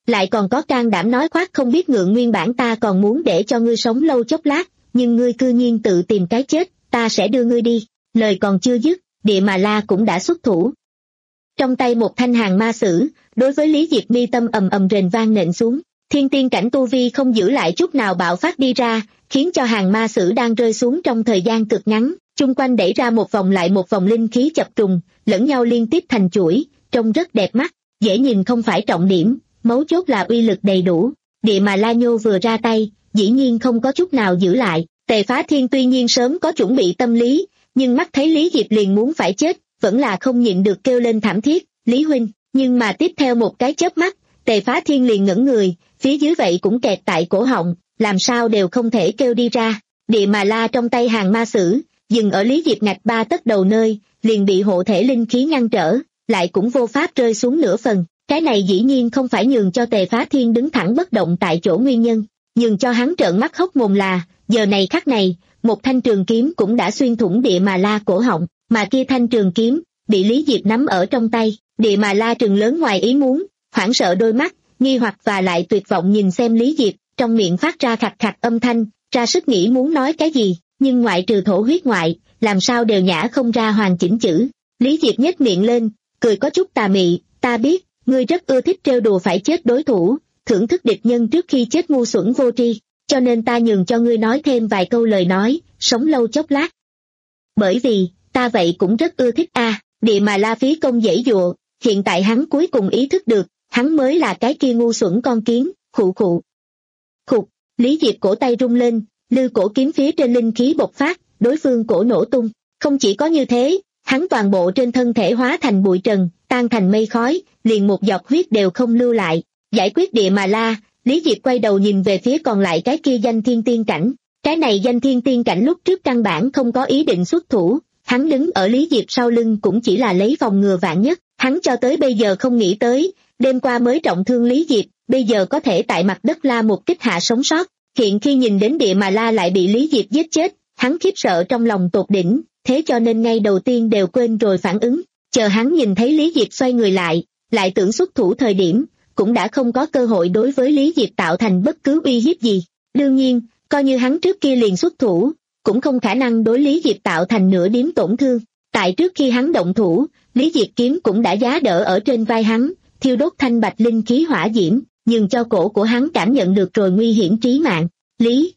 lại còn có can đảm nói khoác không biết ngượng, nguyên bản ta còn muốn để cho ngươi sống lâu chốc lát, nhưng ngươi cư nhiên tự tìm cái chết, ta sẽ đưa ngươi đi. Lời còn chưa dứt, Địa Mà La cũng đã xuất thủ. Trong tay một thanh hàng ma sử, đối với Lý Diệp mi tâm ầm ầm rền vang nện xuống, thiên tiên cảnh tu vi không giữ lại chút nào bạo phát đi ra, khiến cho hàng ma sử đang rơi xuống trong thời gian cực ngắn, chung quanh đẩy ra một vòng lại một vòng linh khí chập trùng, lẫn nhau liên tiếp thành chuỗi, trông rất đẹp mắt, dễ nhìn không phải trọng điểm, mấu chốt là uy lực đầy đủ. Địa Mà La nhô vừa ra tay, dĩ nhiên không có chút nào giữ lại. Tề Phá Thiên tuy nhiên sớm có chuẩn bị tâm lý, nhưng mắt thấy Lý Diệp liền muốn phải chết, vẫn là không nhịn được kêu lên thảm thiết, Lý huynh. Nhưng mà tiếp theo một cái chớp mắt, Tề Phá Thiên liền ngẩn người, phía dưới vậy cũng kẹt tại cổ họng, làm sao đều không thể kêu đi ra. Địa Mà La trong tay hàng ma sử, dừng ở Lý Diệp ngạch ba tấc đầu nơi, liền bị hộ thể linh khí ngăn trở, lại cũng vô pháp rơi xuống nửa phần. Cái này dĩ nhiên không phải nhường cho Tề Phá Thiên đứng thẳng bất động tại chỗ nguyên nhân, nhường cho hắn trợn mắt hốc mồm là, giờ này khắc này, một thanh trường kiếm cũng đã xuyên thủng Địa Mà La cổ họng, mà kia thanh trường kiếm, bị Lý Diệp nắm ở trong tay. Địa Mà La trừng lớn ngoài ý muốn, hoảng sợ đôi mắt, nghi hoặc và lại tuyệt vọng nhìn xem Lý Diệp, trong miệng phát ra khạch khạch âm thanh, ra sức nghĩ muốn nói cái gì, nhưng ngoại trừ thổ huyết ngoại, làm sao đều nhả không ra hoàn chỉnh chữ. Lý Diệp nhếch miệng lên, cười có chút tà mị, ta biết, ngươi rất ưa thích trêu đùa phải chết đối thủ, thưởng thức địch nhân trước khi chết ngu xuẩn vô tri, cho nên ta nhường cho ngươi nói thêm vài câu lời nói, sống lâu chốc lát. Bởi vì, ta vậy cũng rất ưa thích a. Địa Mà La phí công giãy giụa, hiện tại hắn cuối cùng ý thức được, hắn mới là cái kia ngu xuẩn con kiến, khụ khụ. Khục, Lý Diệp cổ tay rung lên, lư cổ kiếm phía trên linh khí bộc phát, đối phương cổ nổ tung. Không chỉ có như thế, hắn toàn bộ trên thân thể hóa thành bụi trần, tan thành mây khói, liền một giọt huyết đều không lưu lại. Giải quyết Địa Mà La, Lý Diệp quay đầu nhìn về phía còn lại cái kia danh thiên tiên cảnh. Cái này danh thiên tiên cảnh lúc trước căn bản không có ý định xuất thủ, hắn đứng ở Lý Diệp sau lưng cũng chỉ là lấy phòng ngừa vạn nhất, hắn cho tới bây giờ không nghĩ tới, đêm qua mới trọng thương Lý Diệp, bây giờ có thể tại mặt đất la một kích hạ sống sót. Hiện khi nhìn đến Địa Mà La lại bị Lý Diệp giết chết, hắn khiếp sợ trong lòng tột đỉnh, thế cho nên ngay đầu tiên đều quên rồi phản ứng, chờ hắn nhìn thấy Lý Diệp xoay người lại, lại tưởng xuất thủ thời điểm, cũng đã không có cơ hội đối với Lý Diệp tạo thành bất cứ uy hiếp gì. Đương nhiên, coi như hắn trước kia liền xuất thủ, cũng không khả năng đối Lý Diệp tạo thành nửa điểm tổn thương. Tại trước khi hắn động thủ, Lý Diệp kiếm cũng đã giá đỡ ở trên vai hắn, thiêu đốt thanh bạch linh khí hỏa diễm, nhưng cho cổ của hắn cảm nhận được rồi nguy hiểm trí mạng. Lý,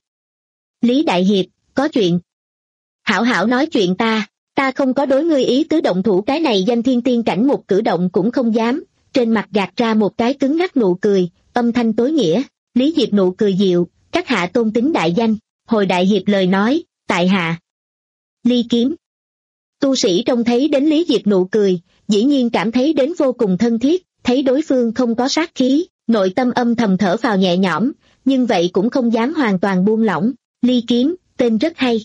Lý Đại Hiệp, có chuyện. Hảo hảo nói chuyện ta, ta không có đối ngươi ý tứ động thủ. Cái này danh thiên tiên cảnh một cử động cũng không dám, trên mặt gạt ra một cái cứng ngắc nụ cười, âm thanh tối nghĩa. Lý Diệp nụ cười dịu, các hạ tôn tính đại danh, hồi Đại Hiệp lời nói, tại hạ Ly Kiếm. Tu sĩ trông thấy đến Lý Diệp nụ cười, dĩ nhiên cảm thấy đến vô cùng thân thiết, thấy đối phương không có sát khí, nội tâm âm thầm thở phào nhẹ nhõm, nhưng vậy cũng không dám hoàn toàn buông lỏng. Ly Kiếm, tên rất hay.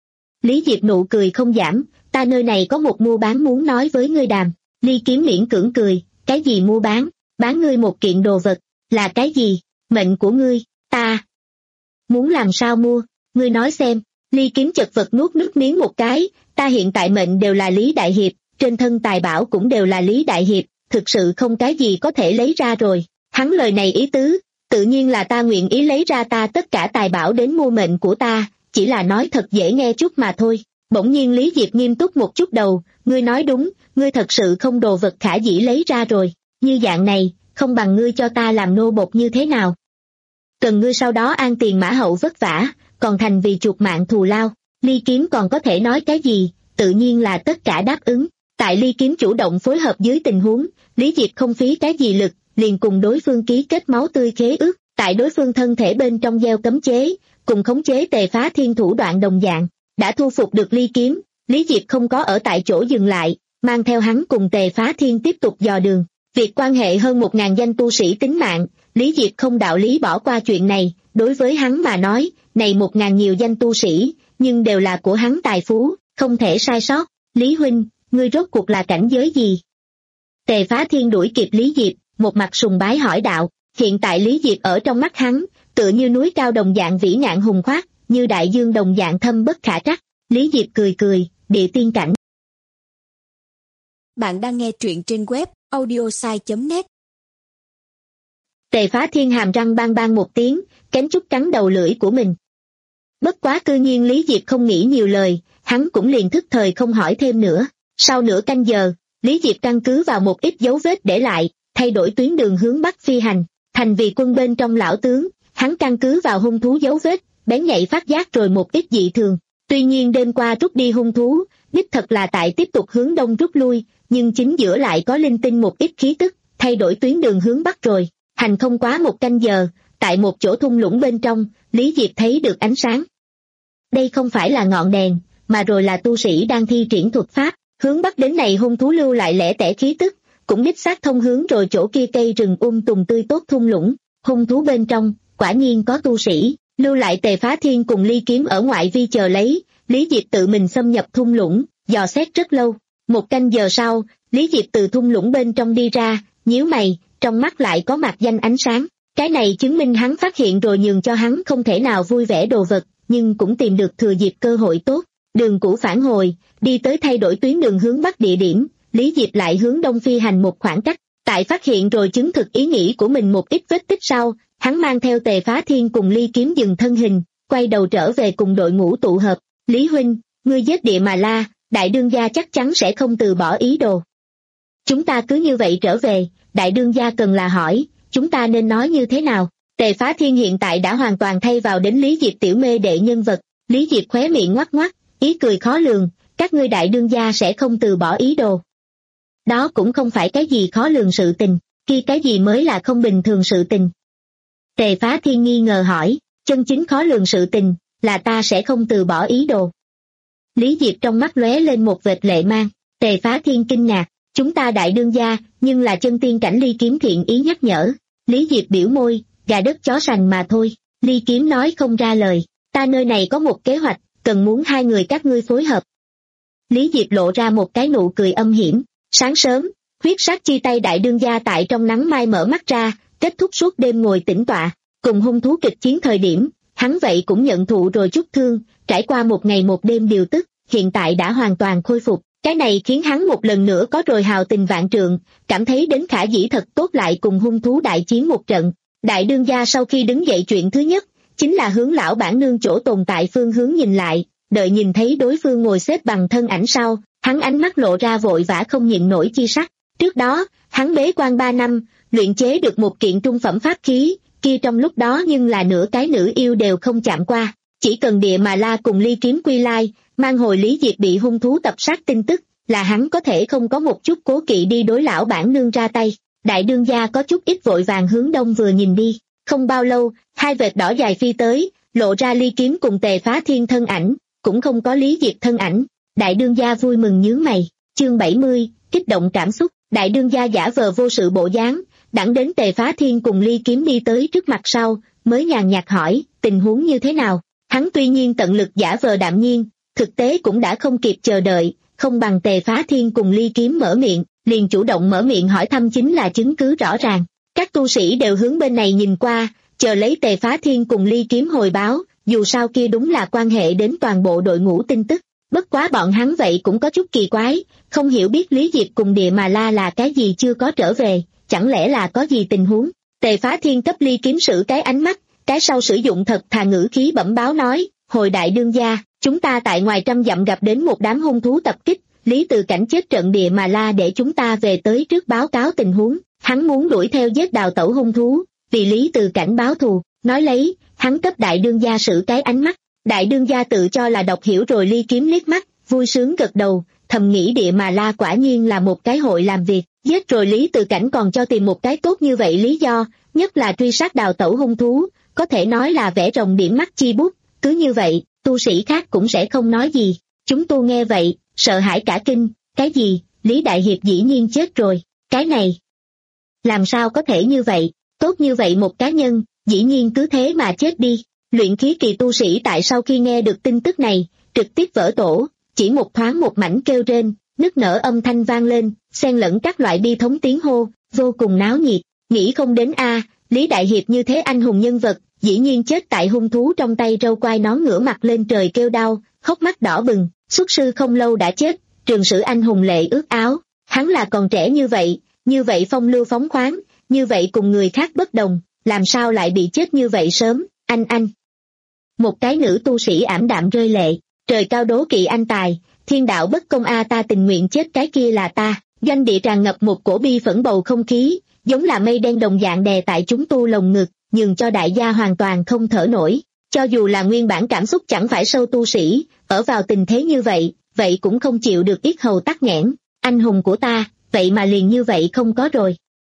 Lý Diệp nụ cười không giảm, ta nơi này có một mua bán muốn nói với ngươi đàm. Ly Kiếm miễn cưỡng cười, cái gì mua bán? Bán ngươi một kiện đồ vật, là cái gì? Mệnh của ngươi, ta muốn làm sao mua, ngươi nói xem. Ly Kiếm chật vật nuốt nước miếng một cái, ta hiện tại mệnh đều là Lý Đại Hiệp, trên thân tài bảo cũng đều là Lý Đại Hiệp, thực sự không cái gì có thể lấy ra rồi. Hắn lời này ý tứ, tự nhiên là ta nguyện ý lấy ra ta tất cả tài bảo đến mua mệnh của ta, chỉ là nói thật dễ nghe chút mà thôi. Bỗng nhiên Lý Diệp nghiêm túc một chút đầu, ngươi nói đúng, ngươi thật sự không đồ vật khả dĩ lấy ra rồi, như dạng này, không bằng ngươi cho ta làm nô bộc như thế nào? Cần ngươi sau đó an tiền mã hậu vất vả, còn thành vì chuột mạng thù lao. Ly Kiếm còn có thể nói cái gì, tự nhiên là tất cả đáp ứng. Tại Ly Kiếm chủ động phối hợp dưới tình huống, Lý Diệp không phí cái gì lực, liền cùng đối phương ký kết máu tươi khế ước, tại đối phương thân thể bên trong gieo cấm chế, cùng khống chế Tề Phá Thiên thủ đoạn đồng dạng, đã thu phục được Ly Kiếm. Lý Diệp không có ở tại chỗ dừng lại, mang theo hắn cùng Tề Phá Thiên tiếp tục dò đường. Việc quan hệ hơn một ngàn danh tu sĩ tính mạng, Lý Diệp không đạo lý bỏ qua chuyện này, đối với hắn mà nói, này một ngàn nhiều danh tu sĩ, nhưng đều là của hắn tài phú, không thể sai sót. Lý huynh, ngươi rốt cuộc là cảnh giới gì? Tề Phá Thiên đuổi kịp Lý Diệp, một mặt sùng bái hỏi đạo. Hiện tại Lý Diệp ở trong mắt hắn, tựa như núi cao đồng dạng vĩ ngạn hùng khoát, như đại dương đồng dạng thâm bất khả trắc. Lý Diệp cười cười, địa tiên cảnh. Bạn đang nghe truyện trên web audiosai chấm net. Tề Phá Thiên hàm răng bang bang một tiếng, kém chút cắn đầu lưỡi của mình. Bất quá cư nhiên Lý Diệp không nghĩ nhiều lời, hắn cũng liền thức thời không hỏi thêm nữa. Sau nửa canh giờ, Lý Diệp căn cứ vào một ít dấu vết để lại, thay đổi tuyến đường hướng Bắc phi hành, thành vì quân bên trong lão tướng, hắn căn cứ vào hung thú dấu vết, bén nhạy phát giác rồi một ít dị thường. Tuy nhiên đêm qua rút đi hung thú, đích thật là tại tiếp tục hướng đông rút lui, nhưng chính giữa lại có linh tinh một ít khí tức, thay đổi tuyến đường hướng Bắc rồi. Hành không quá một canh giờ, tại một chỗ thung lũng bên trong, Lý Diệp thấy được ánh sáng. Đây không phải là ngọn đèn, mà rồi là tu sĩ đang thi triển thuật pháp, hướng Bắc đến này hung thú lưu lại lẻ tẻ khí tức, cũng đích xác thông hướng rồi chỗ kia cây rừng um tùm tươi tốt thung lũng, hung thú bên trong, quả nhiên có tu sĩ, lưu lại Tề Phá Thiên cùng Ly Kiếm ở ngoại vi chờ lấy, Lý Diệp tự mình xâm nhập thung lũng, dò xét rất lâu, một canh giờ sau, Lý Diệp từ thung lũng bên trong đi ra, nhíu mày, trong mắt lại có mạc danh ánh sáng, cái này chứng minh hắn phát hiện rồi nhường cho hắn không thể nào vui vẻ đồ vật, nhưng cũng tìm được thừa dịp cơ hội tốt, đường cũ phản hồi, đi tới thay đổi tuyến đường hướng Bắc địa điểm, Lý Diệp lại hướng đông phi hành một khoảng cách, tại phát hiện rồi chứng thực ý nghĩ của mình một ít vết tích sau, hắn mang theo Tề Phá Thiên cùng Ly Kiếm dừng thân hình, quay đầu trở về cùng đội ngũ tụ hợp, Lý huynh, ngươi giết địa mà la, đại đương gia chắc chắn sẽ không từ bỏ ý đồ. Chúng ta cứ như vậy trở về, đại đương gia cần là hỏi, chúng ta nên nói như thế nào? Tề Phá Thiên hiện tại đã hoàn toàn thay vào đến Lý Diệp tiểu mê đệ nhân vật, Lý Diệp khóe miệng ngoắc ngoắc, ý cười khó lường, các ngươi đại đương gia sẽ không từ bỏ ý đồ. Đó cũng không phải cái gì khó lường sự tình, kia cái gì mới là không bình thường sự tình. Tề Phá Thiên nghi ngờ hỏi, chân chính khó lường sự tình, là ta sẽ không từ bỏ ý đồ. Lý Diệp trong mắt lóe lên một vệt lệ mang, Tề Phá Thiên kinh ngạc, chúng ta đại đương gia, nhưng là chân tiên cảnh Ly Kiếm thiện ý nhắc nhở. Lý Diệp biểu môi, gà đất chó sành mà thôi, Ly Kiếm nói không ra lời, ta nơi này có một kế hoạch, cần muốn hai người các ngươi phối hợp. Lý Diệp lộ ra một cái nụ cười âm hiểm, sáng sớm, huyết sát chi tay đại đương gia tại trong nắng mai mở mắt ra, kết thúc suốt đêm ngồi tĩnh tọa, cùng hung thú kịch chiến thời điểm, hắn vậy cũng nhận thụ rồi chút thương, trải qua một ngày một đêm điều tức, hiện tại đã hoàn toàn khôi phục. Cái này khiến hắn một lần nữa có rồi hào tình vạn trượng, cảm thấy đến khả dĩ thật tốt lại cùng hung thú đại chiến một trận. Đại đương gia sau khi đứng dậy chuyện thứ nhất, chính là hướng lão bản nương chỗ tồn tại phương hướng nhìn lại, đợi nhìn thấy đối phương ngồi xếp bằng thân ảnh sau, hắn ánh mắt lộ ra vội vã không nhịn nổi chi sắc. Trước đó, hắn bế quan ba năm, luyện chế được một kiện trung phẩm pháp khí, kia trong lúc đó nhưng là nửa cái nữ yêu đều không chạm qua. Chỉ cần địa mà la cùng Ly Kiếm quy lai, mang hồi Lý Diệp bị hung thú tập sát tin tức, là hắn có thể không có một chút cố kỵ đi đối lão bản nương ra tay. Đại đương gia có chút ít vội vàng hướng đông vừa nhìn đi, không bao lâu, hai vệt đỏ dài phi tới, lộ ra Ly Kiếm cùng Tề Phá Thiên thân ảnh, cũng không có Lý Diệp thân ảnh. Đại đương gia vui mừng nhướng mày, chương bảy mươi, kích động cảm xúc, đại đương gia giả vờ vô sự bộ dáng, đặng đến Tề Phá Thiên cùng Ly Kiếm đi tới trước mặt sau, mới nhàn nhạt hỏi, tình huống như thế nào? Hắn tuy nhiên tận lực giả vờ đạm nhiên, thực tế cũng đã không kịp chờ đợi, không bằng Tề Phá Thiên cùng Ly Kiếm mở miệng, liền chủ động mở miệng hỏi thăm chính là chứng cứ rõ ràng. Các tu sĩ đều hướng bên này nhìn qua, chờ lấy Tề Phá Thiên cùng Ly Kiếm hồi báo, dù sao kia đúng là quan hệ đến toàn bộ đội ngũ tin tức. Bất quá bọn hắn vậy cũng có chút kỳ quái, không hiểu biết Lý Diệp cùng Địa Mà La là cái gì chưa có trở về, chẳng lẽ là có gì tình huống. Tề Phá Thiên cấp Ly Kiếm sử cái ánh mắt, cái sau sử dụng thật thà ngữ khí bẩm báo nói, hồi đại đương gia, chúng ta tại ngoài trăm dặm gặp đến một đám hung thú tập kích, Lý Từ Cảnh chết trận Địa Mà La để chúng ta về tới trước báo cáo tình huống, hắn muốn đuổi theo giết đào tẩu hung thú, vì Lý Từ Cảnh báo thù, nói lấy, hắn cấp đại đương gia sử cái ánh mắt, đại đương gia tự cho là đọc hiểu rồi Ly Kiếm liếc mắt, vui sướng gật đầu, thầm nghĩ Địa Mà La quả nhiên là một cái hội làm việc, giết rồi Lý Từ Cảnh còn cho tìm một cái tốt như vậy lý do, nhất là truy sát đào tẩu hung thú, có thể nói là vẽ rồng điểm mắt chi bút, cứ như vậy, tu sĩ khác cũng sẽ không nói gì. Chúng tu nghe vậy, sợ hãi cả kinh, cái gì, Lý Đại Hiệp dĩ nhiên chết rồi, cái này. Làm sao có thể như vậy, tốt như vậy một cá nhân, dĩ nhiên cứ thế mà chết đi. Luyện khí kỳ tu sĩ tại sau khi nghe được tin tức này, trực tiếp vỡ tổ, chỉ một thoáng một mảnh kêu rên, nức nở âm thanh vang lên, xen lẫn các loại bi thống tiếng hô, vô cùng náo nhiệt, nghĩ không đến a, Lý Đại Hiệp như thế anh hùng nhân vật, dĩ nhiên chết tại hung thú trong tay râu quai nón ngửa mặt lên trời kêu đau, hốc mắt đỏ bừng, xuất sư không lâu đã chết, trường sử anh hùng lệ ướt áo, hắn là còn trẻ như vậy, như vậy phong lưu phóng khoáng, như vậy cùng người khác bất đồng, làm sao lại bị chết như vậy sớm, anh anh. Một cái nữ tu sĩ ảm đạm rơi lệ, trời cao đố kỵ anh tài, thiên đạo bất công a, ta tình nguyện chết cái kia là ta. Doanh địa tràn ngập một cổ bi phẫn bầu không khí, giống là mây đen đồng dạng đè tại chúng tu lồng ngực, nhường cho đại gia hoàn toàn không thở nổi. Cho dù là nguyên bản cảm xúc chẳng phải sâu tu sĩ, ở vào tình thế như vậy, vậy cũng không chịu được yết hầu tắc nghẽn. Anh hùng của ta, vậy mà liền như vậy không có rồi.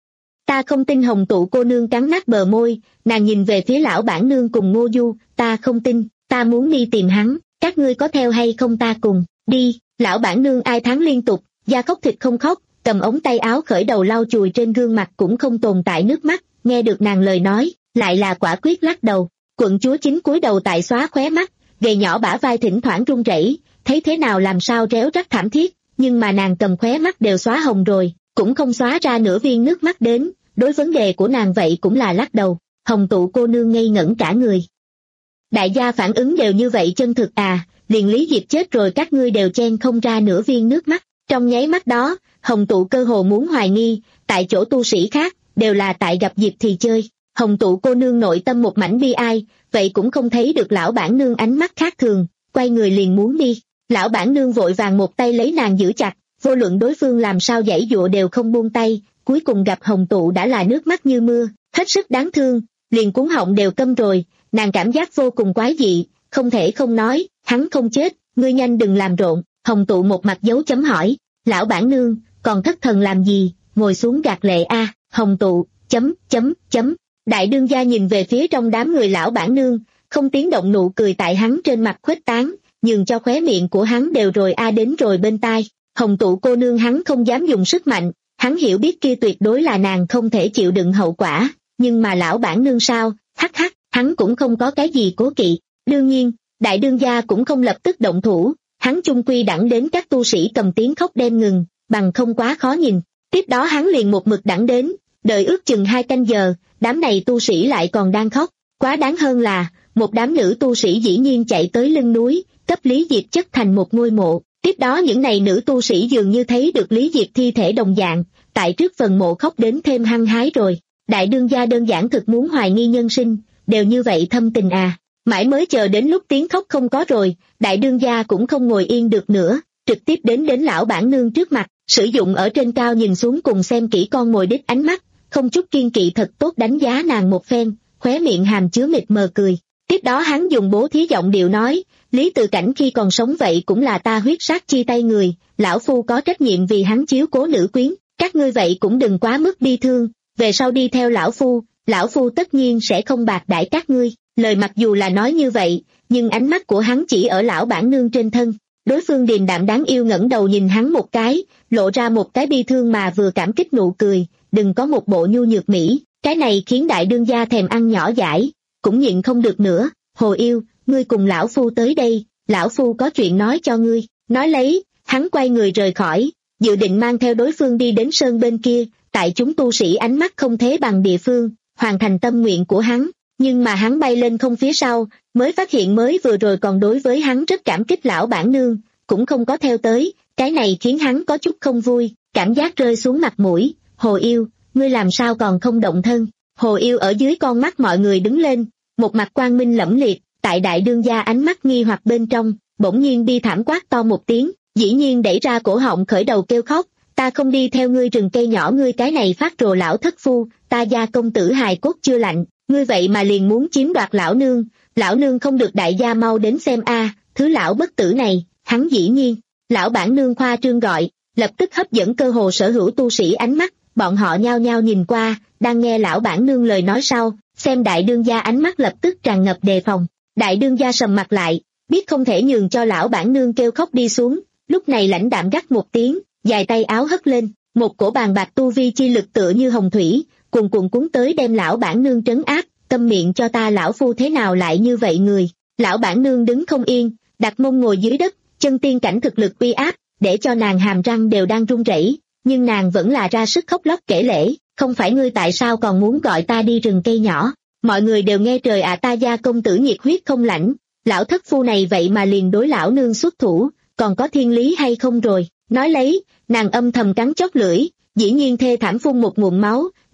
Ta không tin. Hồng Tụ cô nương cắn nát bờ môi, nàng nhìn về phía lão bản nương cùng Ngô Du, ta không tin, ta muốn đi tìm hắn, các ngươi có theo hay không ta cùng, đi. Lão bản nương ai thán liên tục, da khóc thịt không khóc, cầm ống tay áo khởi đầu lau chùi trên gương mặt cũng không tồn tại nước mắt, nghe được nàng lời nói, lại là quả quyết lắc đầu. Quận chúa chính cúi đầu tại xóa khóe mắt, gầy nhỏ bả vai thỉnh thoảng run rẩy, thấy thế nào làm sao réo rắt thảm thiết, nhưng mà nàng cầm khóe mắt đều xóa hồng rồi, cũng không xóa ra nửa viên nước mắt đến, đối vấn đề của nàng vậy cũng là lắc đầu. Hồng Tụ cô nương ngây ngẩn cả người. Đại gia phản ứng đều như vậy chân thực à, liền Lý Diệp chết rồi các ngươi đều chen không ra nửa viên nước mắt. Trong nháy mắt đó, Hồng Tụ cơ hồ muốn hoài nghi, tại chỗ tu sĩ khác, đều là tại gặp dịp thì chơi. Hồng Tụ cô nương nội tâm một mảnh bi ai, vậy cũng không thấy được lão bản nương ánh mắt khác thường, quay người liền muốn đi. Lão bản nương vội vàng một tay lấy nàng giữ chặt, vô luận đối phương làm sao giãy dụa đều không buông tay, cuối cùng gặp Hồng Tụ đã là nước mắt như mưa, hết sức đáng thương, liền cuống họng đều câm rồi, nàng cảm giác vô cùng quái dị, không thể không nói, hắn không chết, ngươi nhanh đừng làm rộn. Hồng Tụ một mặt dấu chấm hỏi, lão bản nương, còn thất thần làm gì, ngồi xuống gạt lệ a. Hồng Tụ, chấm, chấm, chấm. Đại đương gia nhìn về phía trong đám người lão bản nương, không tiếng động nụ cười tại hắn trên mặt khuếch tán, nhường cho khóe miệng của hắn đều rồi a đến rồi bên tai. Hồng Tụ cô nương hắn không dám dùng sức mạnh, hắn hiểu biết kia tuyệt đối là nàng không thể chịu đựng hậu quả, nhưng mà lão bản nương sao, hắc hắc, hắn cũng không có cái gì cố kỵ. Đương nhiên, đại đương gia cũng không lập tức động thủ, hắn chung quy đẳng đến các tu sĩ cầm tiếng khóc đem ngừng, bằng không quá khó nhìn. Tiếp đó hắn liền một mực đẳng đến, đợi ước chừng hai canh giờ, đám này tu sĩ lại còn đang khóc. Quá đáng hơn là, một đám nữ tu sĩ dĩ nhiên chạy tới lưng núi, cấp Lý Diệp chất thành một ngôi mộ. Tiếp đó những này nữ tu sĩ dường như thấy được Lý Diệp thi thể đồng dạng, tại trước phần mộ khóc đến thêm hăng hái rồi. Đại đương gia đơn giản thực muốn hoài nghi nhân sinh, đều như vậy thâm tình à. Mãi mới chờ đến lúc tiếng khóc không có rồi, đại đương gia cũng không ngồi yên được nữa, trực tiếp đến đến lão bản nương trước mặt, sử dụng ở trên cao nhìn xuống cùng xem kỹ con mồi đích ánh mắt, không chút kiên kỵ thật tốt đánh giá nàng một phen, khóe miệng hàm chứa mịt mờ cười. Tiếp đó hắn dùng bố thí giọng điệu nói, Lý Tự Cảnh khi còn sống vậy cũng là ta huyết sát chi tay người, lão phu có trách nhiệm vì hắn chiếu cố nữ quyến, các ngươi vậy cũng đừng quá mức bi thương, về sau đi theo lão phu, lão phu tất nhiên sẽ không bạc đãi các ngươi. Lời mặc dù là nói như vậy, nhưng ánh mắt của hắn chỉ ở lão bản nương trên thân. Đối phương điềm đạm đáng yêu ngẩng đầu nhìn hắn một cái, lộ ra một cái bi thương mà vừa cảm kích nụ cười, đừng có một bộ nhu nhược mỹ, cái này khiến đại đương gia thèm ăn nhỏ dãi, cũng nhịn không được nữa. Hồ yêu, ngươi cùng lão phu tới đây, lão phu có chuyện nói cho ngươi. Nói lấy, hắn quay người rời khỏi, dự định mang theo đối phương đi đến sơn bên kia, tại chúng tu sĩ ánh mắt không thế bằng địa phương, hoàn thành tâm nguyện của hắn. Nhưng mà hắn bay lên không phía sau, mới phát hiện mới vừa rồi còn đối với hắn rất cảm kích lão bản nương, cũng không có theo tới, cái này khiến hắn có chút không vui, cảm giác rơi xuống mặt mũi. Hồ yêu, ngươi làm sao còn không động thân? Hồ yêu ở dưới con mắt mọi người đứng lên, một mặt quang minh lẫm liệt, tại đại đương gia ánh mắt nghi hoặc bên trong, bỗng nhiên bi thảm quát to một tiếng, dĩ nhiên đẩy ra cổ họng khởi đầu kêu khóc, ta không đi theo ngươi rừng cây nhỏ, ngươi cái này phát rồ lão thất phu, ta gia công tử hài cốt chưa lạnh, ngươi vậy mà liền muốn chiếm đoạt lão nương, lão nương không được, đại gia mau đến xem a, thứ lão bất tử này, hắn dĩ nhiên. Lão bản nương khoa trương gọi, lập tức hấp dẫn cơ hồ sở hữu tu sĩ ánh mắt, bọn họ nhao nhao nhìn qua, đang nghe lão bản nương lời nói sau, xem đại đương gia ánh mắt lập tức tràn ngập đề phòng. Đại đương gia sầm mặt lại, biết không thể nhường cho lão bản nương kêu khóc đi xuống, lúc này lãnh đạm gắt một tiếng, dài tay áo hất lên, một cổ bàn bạc tu vi chi lực tựa như hồng thủy, cuồn cuộn cuốn tới đem lão bản nương trấn áp, câm miệng cho ta, lão phu thế nào lại như vậy người. Lão bản nương đứng không yên, đặt mông ngồi dưới đất, chân tiên cảnh thực lực uy áp, để cho nàng hàm răng đều đang run rẩy, nhưng nàng vẫn là ra sức khóc lóc kể lể, không phải ngươi tại sao còn muốn gọi ta đi rừng cây nhỏ, mọi người đều nghe trời ạ, à, ta gia công tử nhiệt huyết không lãnh, lão thất phu này vậy mà liền đối lão nương xuất thủ, còn có thiên lý hay không rồi. Nói lấy, nàng âm thầm cắn chót lưỡi, dĩ nhiên thê thảm phun một ngụm máu,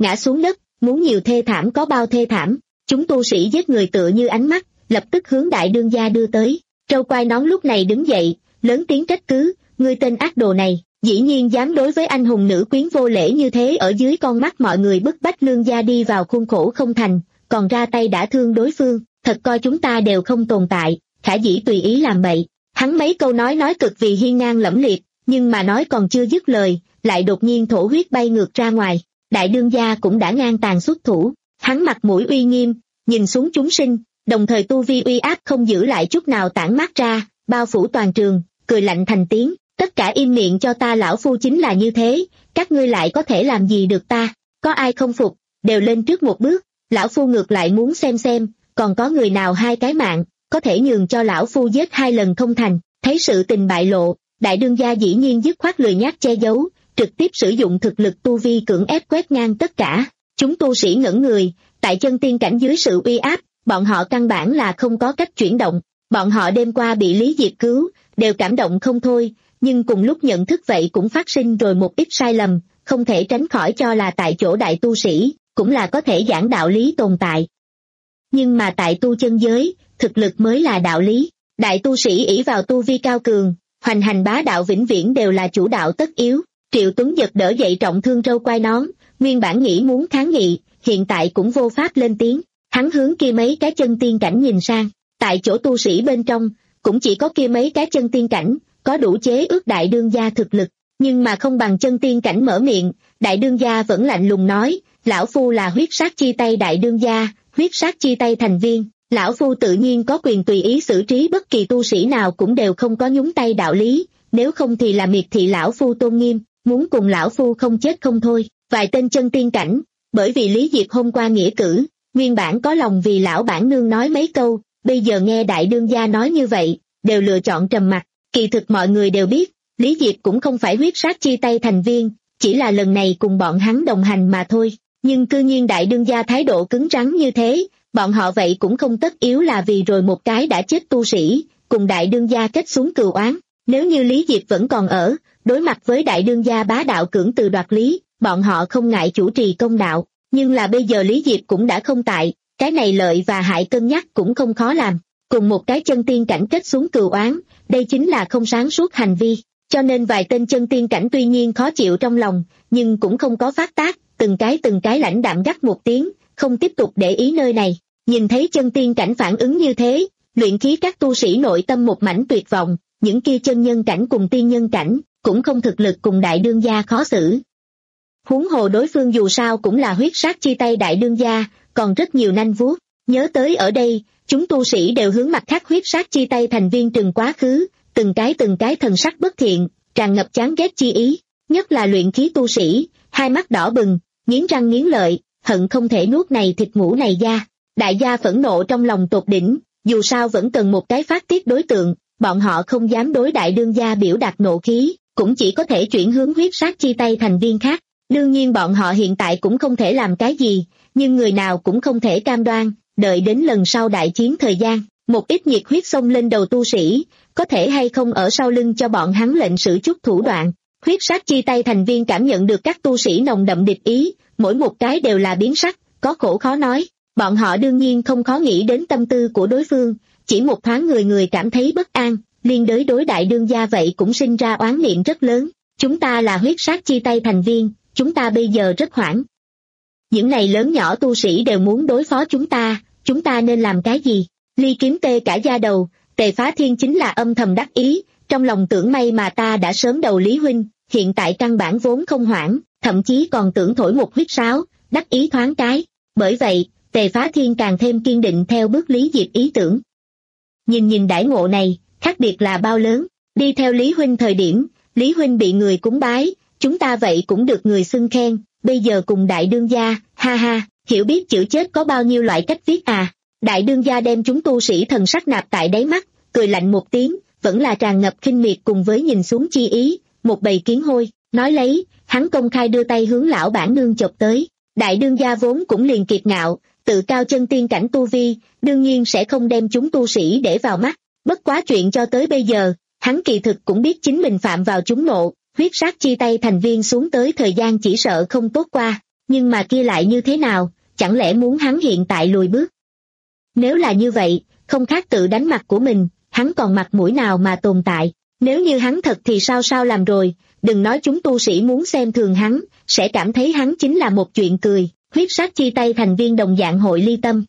ngã xuống đất, muốn nhiều thê thảm có bao thê thảm. Chúng tu sĩ giết người tựa như ánh mắt, lập tức hướng đại đương gia đưa tới. Trâu quai nón lúc này đứng dậy, lớn tiếng trách cứ, ngươi tên ác đồ này, dĩ nhiên dám đối với anh hùng nữ quyến vô lễ như thế, ở dưới con mắt mọi người bức bách lương gia đi vào khuôn khổ không thành, còn ra tay đã thương đối phương, thật coi chúng ta đều không tồn tại, khả dĩ tùy ý làm bậy. Hắn mấy câu nói nói cực vì hiên ngang lẫm liệt, nhưng mà nói còn chưa dứt lời, lại đột nhiên thổ huyết bay ngược ra ngoài. Đại đương gia cũng đã ngang tàn xuất thủ, hắn mặt mũi uy nghiêm, nhìn xuống chúng sinh, đồng thời tu vi uy áp không giữ lại chút nào tản mát ra, bao phủ toàn trường, cười lạnh thành tiếng, tất cả im miệng cho ta, lão phu chính là như thế, các ngươi lại có thể làm gì được ta, có ai không phục, đều lên trước một bước, lão phu ngược lại muốn xem xem, còn có người nào hai cái mạng, có thể nhường cho lão phu giết hai lần không thành. Thấy sự tình bại lộ, đại đương gia dĩ nhiên dứt khoát lười nhác che giấu, trực tiếp sử dụng thực lực tu vi cưỡng ép quét ngang tất cả. Chúng tu sĩ ngẩn người, tại chân tiên cảnh dưới sự uy áp, bọn họ căn bản là không có cách chuyển động. Bọn họ đêm qua bị Lý Diệp cứu, đều cảm động không thôi, nhưng cùng lúc nhận thức vậy cũng phát sinh rồi một ít sai lầm, không thể tránh khỏi cho là tại chỗ đại tu sĩ, cũng là có thể giảng đạo lý tồn tại. Nhưng mà tại tu chân giới, thực lực mới là đạo lý. Đại tu sĩ ỷ vào tu vi cao cường, hoành hành bá đạo vĩnh viễn đều là chủ đạo tất yếu. Triệu Tuấn giật đỡ dậy trọng thương râu quai nón, nguyên bản nghĩ muốn kháng nghị, hiện tại cũng vô pháp lên tiếng. Hắn hướng kia mấy cái chân tiên cảnh nhìn sang, tại chỗ tu sĩ bên trong, cũng chỉ có kia mấy cái chân tiên cảnh, có đủ chế ước đại đương gia thực lực, nhưng mà không bằng chân tiên cảnh mở miệng. Đại đương gia vẫn lạnh lùng nói, lão phu là huyết sát chi tay đại đương gia, huyết sát chi tay thành viên, lão phu tự nhiên có quyền tùy ý xử trí bất kỳ tu sĩ nào, cũng đều không có nhúng tay đạo lý, nếu không thì là miệt thị lão phu tôn nghiêm, muốn cùng lão phu không chết không thôi. Vài tên chân tiên cảnh, bởi vì Lý Diệp hôm qua nghĩa cử, nguyên bản có lòng vì lão bản nương nói mấy câu, bây giờ nghe đại đương gia nói như vậy, đều lựa chọn trầm mặc. Kỳ thực mọi người đều biết, Lý Diệp cũng không phải huyết sát chi tay thành viên, chỉ là lần này cùng bọn hắn đồng hành mà thôi. Nhưng cư nhiên đại đương gia thái độ cứng rắn như thế, bọn họ vậy cũng không tất yếu là vì rồi một cái đã chết tu sĩ, cùng đại đương gia kết xuống cừu oán. Nếu như Lý Diệp vẫn còn ở, đối mặt với đại đương gia bá đạo cưỡng từ đoạt lý, bọn họ không ngại chủ trì công đạo. Nhưng là bây giờ Lý Diệp cũng đã không tại, cái này lợi và hại cân nhắc cũng không khó làm. Cùng một cái chân tiên cảnh kết xuống cừu oán, đây chính là không sáng suốt hành vi. Cho nên vài tên chân tiên cảnh tuy nhiên khó chịu trong lòng, nhưng cũng không có phát tác, từng cái từng cái lãnh đạm gắt một tiếng, không tiếp tục để ý nơi này. Nhìn thấy chân tiên cảnh phản ứng như thế, luyện khí các tu sĩ nội tâm một mảnh tuyệt vọng, những kia chân nhân cảnh cùng tiên nhân cảnh, cũng không thực lực cùng đại đương gia khó xử. Huống hồ đối phương dù sao cũng là huyết sát chi tay đại đương gia, còn rất nhiều nanh vuốt. Nhớ tới ở đây, chúng tu sĩ đều hướng mặt khác huyết sát chi tay thành viên trừng quá khứ, từng cái từng cái thần sắc bất thiện, tràn ngập chán ghét chi ý, nhất là luyện khí tu sĩ, hai mắt đỏ bừng, nghiến răng nghiến lợi, hận không thể nuốt này thịt ngủ này da. Đại gia phẫn nộ trong lòng tột đỉnh, dù sao vẫn cần một cái phát tiết đối tượng, bọn họ không dám đối đại đương gia biểu đạt nộ khí, cũng chỉ có thể chuyển hướng huyết sát chi tay thành viên khác. Đương nhiên bọn họ hiện tại cũng không thể làm cái gì, nhưng người nào cũng không thể cam đoan, đợi đến lần sau đại chiến thời gian, một ít nhiệt huyết xông lên đầu tu sĩ, có thể hay không ở sau lưng cho bọn hắn lệnh sử chút thủ đoạn. Huyết sát chi tay thành viên cảm nhận được các tu sĩ nồng đậm địch ý, mỗi một cái đều là biến sắc, có khổ khó nói. Bọn họ đương nhiên không khó nghĩ đến tâm tư của đối phương, chỉ một thoáng người người cảm thấy bất an, liên đới đối đại đương gia vậy cũng sinh ra oán niệm rất lớn. Chúng ta là huyết sát chi tay thành viên, chúng ta bây giờ rất hoảng. Những này lớn nhỏ tu sĩ đều muốn đối phó chúng ta, chúng ta nên làm cái gì? Ly Kiếm tê cả da đầu, Tề Phá Thiên chính là âm thầm đắc ý, trong lòng tưởng may mà ta đã sớm đầu Lý huynh, hiện tại căn bản vốn không hoảng, thậm chí còn tưởng thổi một huyết sáo, đắc ý thoáng cái. Bởi vậy, Tề Phá Thiên càng thêm kiên định theo bước Lý Diệp ý tưởng. Nhìn nhìn đãi ngộ này, khác biệt là bao lớn, đi theo Lý huynh thời điểm, Lý huynh bị người cúng bái, chúng ta vậy cũng được người xưng khen, bây giờ cùng đại đương gia, ha ha, hiểu biết chữ chết có bao nhiêu loại cách viết à. Đại đương gia đem chúng tu sĩ thần sắc nạp tại đáy mắt, cười lạnh một tiếng, vẫn là tràn ngập khinh miệt cùng với nhìn xuống chi ý, một bầy kiến hôi, nói lấy, hắn công khai đưa tay hướng lão bản nương chộp tới. Đại đương gia vốn cũng liền kiệt ngạo, tự cao chân tiên cảnh tu vi, đương nhiên sẽ không đem chúng tu sĩ để vào mắt. Bất quá chuyện cho tới bây giờ, hắn kỳ thực cũng biết chính mình phạm vào chúng nộ, huyết sát chi tay thành viên xuống tới thời gian chỉ sợ không tốt qua. nhưng mà kia lại như thế nào, chẳng lẽ muốn hắn hiện tại lùi bước? Nếu là như vậy, không khác tự đánh mặt của mình, hắn còn mặt mũi nào mà tồn tại? Nếu như hắn thật thì sao sao làm rồi, đừng nói chúng tu sĩ muốn xem thường hắn, sẽ cảm thấy hắn chính là một chuyện cười. Huyết sát chi tay thành viên đồng dạng hội ly tâm.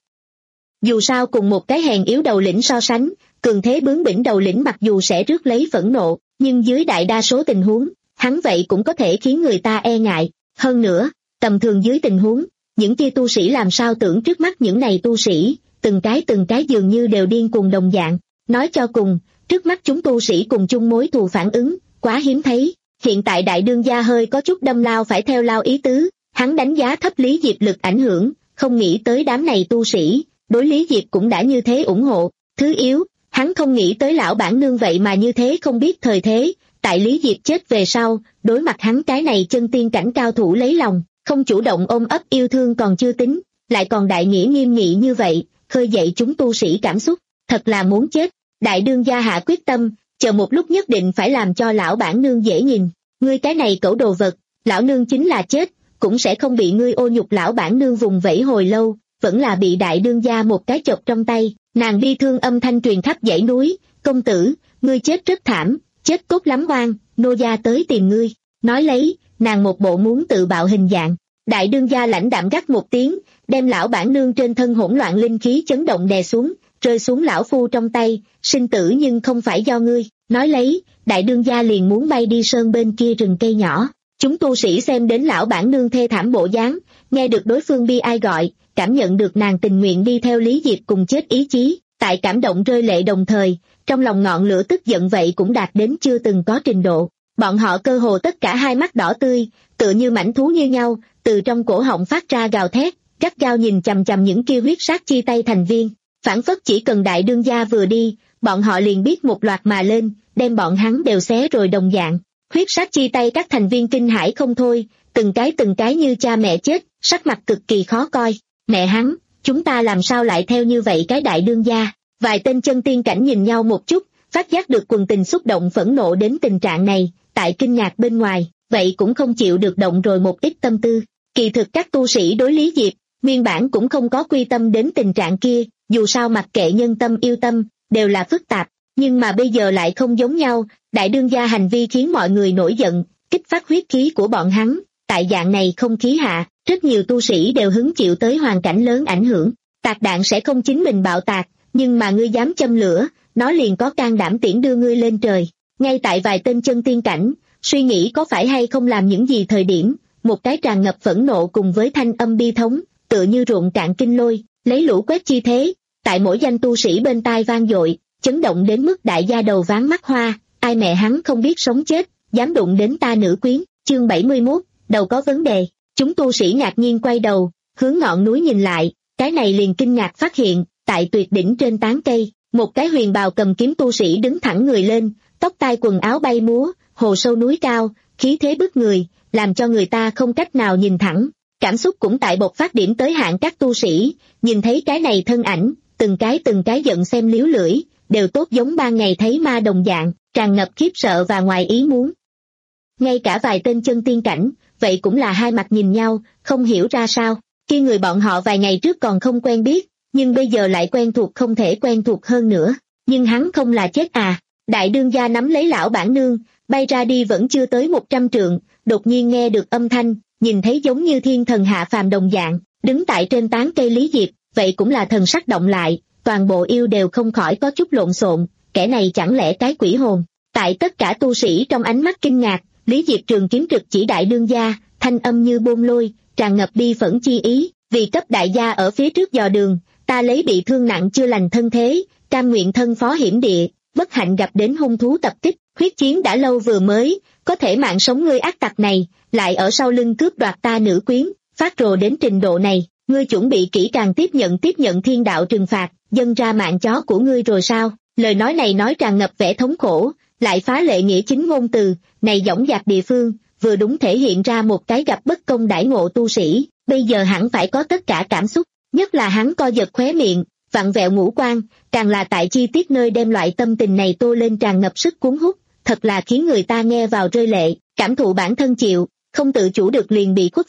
Dù sao cùng một cái hèn yếu đầu lĩnh so sánh, cường thế bướng bỉnh đầu lĩnh mặc dù sẽ rước lấy phẫn nộ, nhưng dưới đại đa số tình huống, hắn vậy cũng có thể khiến người ta e ngại. Hơn nữa, tầm thường dưới tình huống, những kia tu sĩ làm sao tưởng trước mắt những này tu sĩ, từng cái từng cái dường như đều điên cuồng đồng dạng. Nói cho cùng, trước mắt chúng tu sĩ cùng chung mối thù phản ứng, quá hiếm thấy. Hiện tại đại đương gia hơi có chút đâm lao phải theo lao ý tứ, hắn đánh giá thấp Lý Diệp lực ảnh hưởng, không nghĩ tới đám này tu sĩ, đối Lý Diệp cũng đã như thế ủng hộ. Thứ yếu, hắn không nghĩ tới lão bản nương vậy mà như thế không biết thời thế, tại Lý Diệp chết về sau, đối mặt hắn cái này chân tiên cảnh cao thủ lấy lòng, không chủ động ôm ấp yêu thương còn chưa tính, lại còn đại nghĩa nghiêm nghị như vậy, khơi dậy chúng tu sĩ cảm xúc, thật là muốn chết. Đại đương gia hạ quyết tâm, chờ một lúc nhất định phải làm cho lão bản nương dễ nhìn, ngươi cái này cẩu đồ vật, lão nương chính là chết, cũng sẽ không bị ngươi ô nhục. Lão bản nương vùng vẫy hồi lâu, vẫn là bị đại đương gia một cái chộp trong tay, nàng bi thương âm thanh truyền khắp dãy núi, công tử, ngươi chết rất thảm, chết cốt lắm oan, nô gia tới tìm ngươi. Nói lấy, nàng một bộ muốn tự bạo hình dạng. Đại đương gia lãnh đạm gắt một tiếng, đem lão bản nương trên thân hỗn loạn linh khí chấn động đè xuống, rơi xuống lão phu trong tay, sinh tử nhưng không phải do ngươi. Nói lấy, đại đương gia liền muốn bay đi sơn bên kia rừng cây nhỏ. Chúng tu sĩ xem đến lão bản nương thê thảm bộ dáng, nghe được đối phương bi ai gọi, cảm nhận được nàng tình nguyện đi theo Lý Diệp cùng chết ý chí, tại cảm động rơi lệ đồng thời, trong lòng ngọn lửa tức giận vậy cũng đạt đến chưa từng có trình độ. Bọn họ cơ hồ tất cả hai mắt đỏ tươi, tựa như mãnh thú như nhau, từ trong cổ họng phát ra gào thét, gắt gao nhìn chằm chằm những kia huyết sát chi tay thành viên, phản phất chỉ cần đại đương gia vừa đi, bọn họ liền biết một loạt mà lên, đem bọn hắn đều xé rồi đồng dạng. Huyết sát chi tay các thành viên kinh hãi không thôi, từng cái từng cái như cha mẹ chết, sắc mặt cực kỳ khó coi. Mẹ hắn, chúng ta làm sao lại theo như vậy cái đại đương gia? Vài tên chân tiên cảnh nhìn nhau một chút, phát giác được quần tình xúc động phẫn nộ đến tình trạng này, tại kinh ngạc bên ngoài, vậy cũng không chịu được động rồi một ít tâm tư. Kỳ thực các tu sĩ đối Lý Diệp, nguyên bản cũng không có quy tâm đến tình trạng kia, dù sao mặc kệ nhân tâm yêu tâm, đều là phức tạp, nhưng mà bây giờ lại không giống nhau. Đại đương gia hành vi khiến mọi người nổi giận, kích phát huyết khí của bọn hắn, tại dạng này không khí hạ, rất nhiều tu sĩ đều hứng chịu tới hoàn cảnh lớn ảnh hưởng. Tạc đạn sẽ không chính mình bạo tạc, nhưng mà ngươi dám châm lửa, nó liền có can đảm tiễn đưa ngươi lên trời. Ngay tại vài tên chân tiên cảnh, suy nghĩ có phải hay không làm những gì thời điểm, một cái tràn ngập phẫn nộ cùng với thanh âm bi thống, tựa như ruộng cạn kinh lôi, lấy lũ quét chi thế, tại mỗi danh tu sĩ bên tai vang dội, chấn động đến mức đại gia đầu váng mắt hoa. Ai mẹ hắn không biết sống chết, dám đụng đến ta nữ quyến. Chương bảy mươi mốt, đầu có vấn đề. Chúng tu sĩ ngạc nhiên quay đầu, hướng ngọn núi nhìn lại, cái này liền kinh ngạc phát hiện, tại tuyệt đỉnh trên tán cây, một cái huyền bào cầm kiếm tu sĩ đứng thẳng người lên, tóc tai quần áo bay múa, hồ sâu núi cao, khí thế bức người, làm cho người ta không cách nào nhìn thẳng. Cảm xúc cũng tại bộc phát điểm tới hạn các tu sĩ, nhìn thấy cái này thân ảnh, từng cái từng cái giận xem liếu lưỡi, đều tốt giống ban ngày thấy ma đồng dạng, tràn ngập khiếp sợ và ngoài ý muốn. Ngay cả vài tên chân tiên cảnh, vậy cũng là hai mặt nhìn nhau, không hiểu ra sao. Khi người bọn họ vài ngày trước còn không quen biết, nhưng bây giờ lại quen thuộc không thể quen thuộc hơn nữa. Nhưng hắn không là chết à? Đại đương gia nắm lấy lão bản nương, bay ra đi vẫn chưa tới một trăm trượng, đột nhiên nghe được âm thanh, nhìn thấy giống như thiên thần hạ phàm đồng dạng, đứng tại trên tán cây Lý Diệp, vậy cũng là thần sắc động lại, toàn bộ yêu đều không khỏi có chút lộn xộn, kẻ này chẳng lẽ cái quỷ hồn. Tại tất cả tu sĩ trong ánh mắt kinh ngạc, Lý Diệp trường kiếm trực chỉ đại đương gia, thanh âm như bôn lôi, tràn ngập bi phẫn chi ý, vì cấp đại gia ở phía trước dò đường, ta lấy bị thương nặng chưa lành thân thế, cam nguyện thân phó hiểm địa, bất hạnh gặp đến hung thú tập kích, huyết chiến đã lâu vừa mới, có thể mạng sống ngươi ác tặc này, lại ở sau lưng cướp đoạt ta nữ quyến, phát rồ đến trình độ này, ngươi chuẩn bị kỹ càng tiếp nhận tiếp nhận thiên đạo trừng phạt, dâng ra mạng chó của ngươi rồi sao? Lời nói này nói tràn ngập vẻ thống khổ, lại phá lệ nghĩa chính ngôn từ, này dõng dạc địa phương, vừa đúng thể hiện ra một cái gặp bất công đãi ngộ tu sĩ, bây giờ hẳn phải có tất cả cảm xúc, nhất là hắn co giật khóe miệng, vặn vẹo ngũ quan, càng là tại chi tiết nơi đem loại tâm tình này tô lên tràn ngập sức cuốn hút, thật là khiến người ta nghe vào rơi lệ, cảm thụ bản thân chịu, không tự chủ được liền bị khuất phục,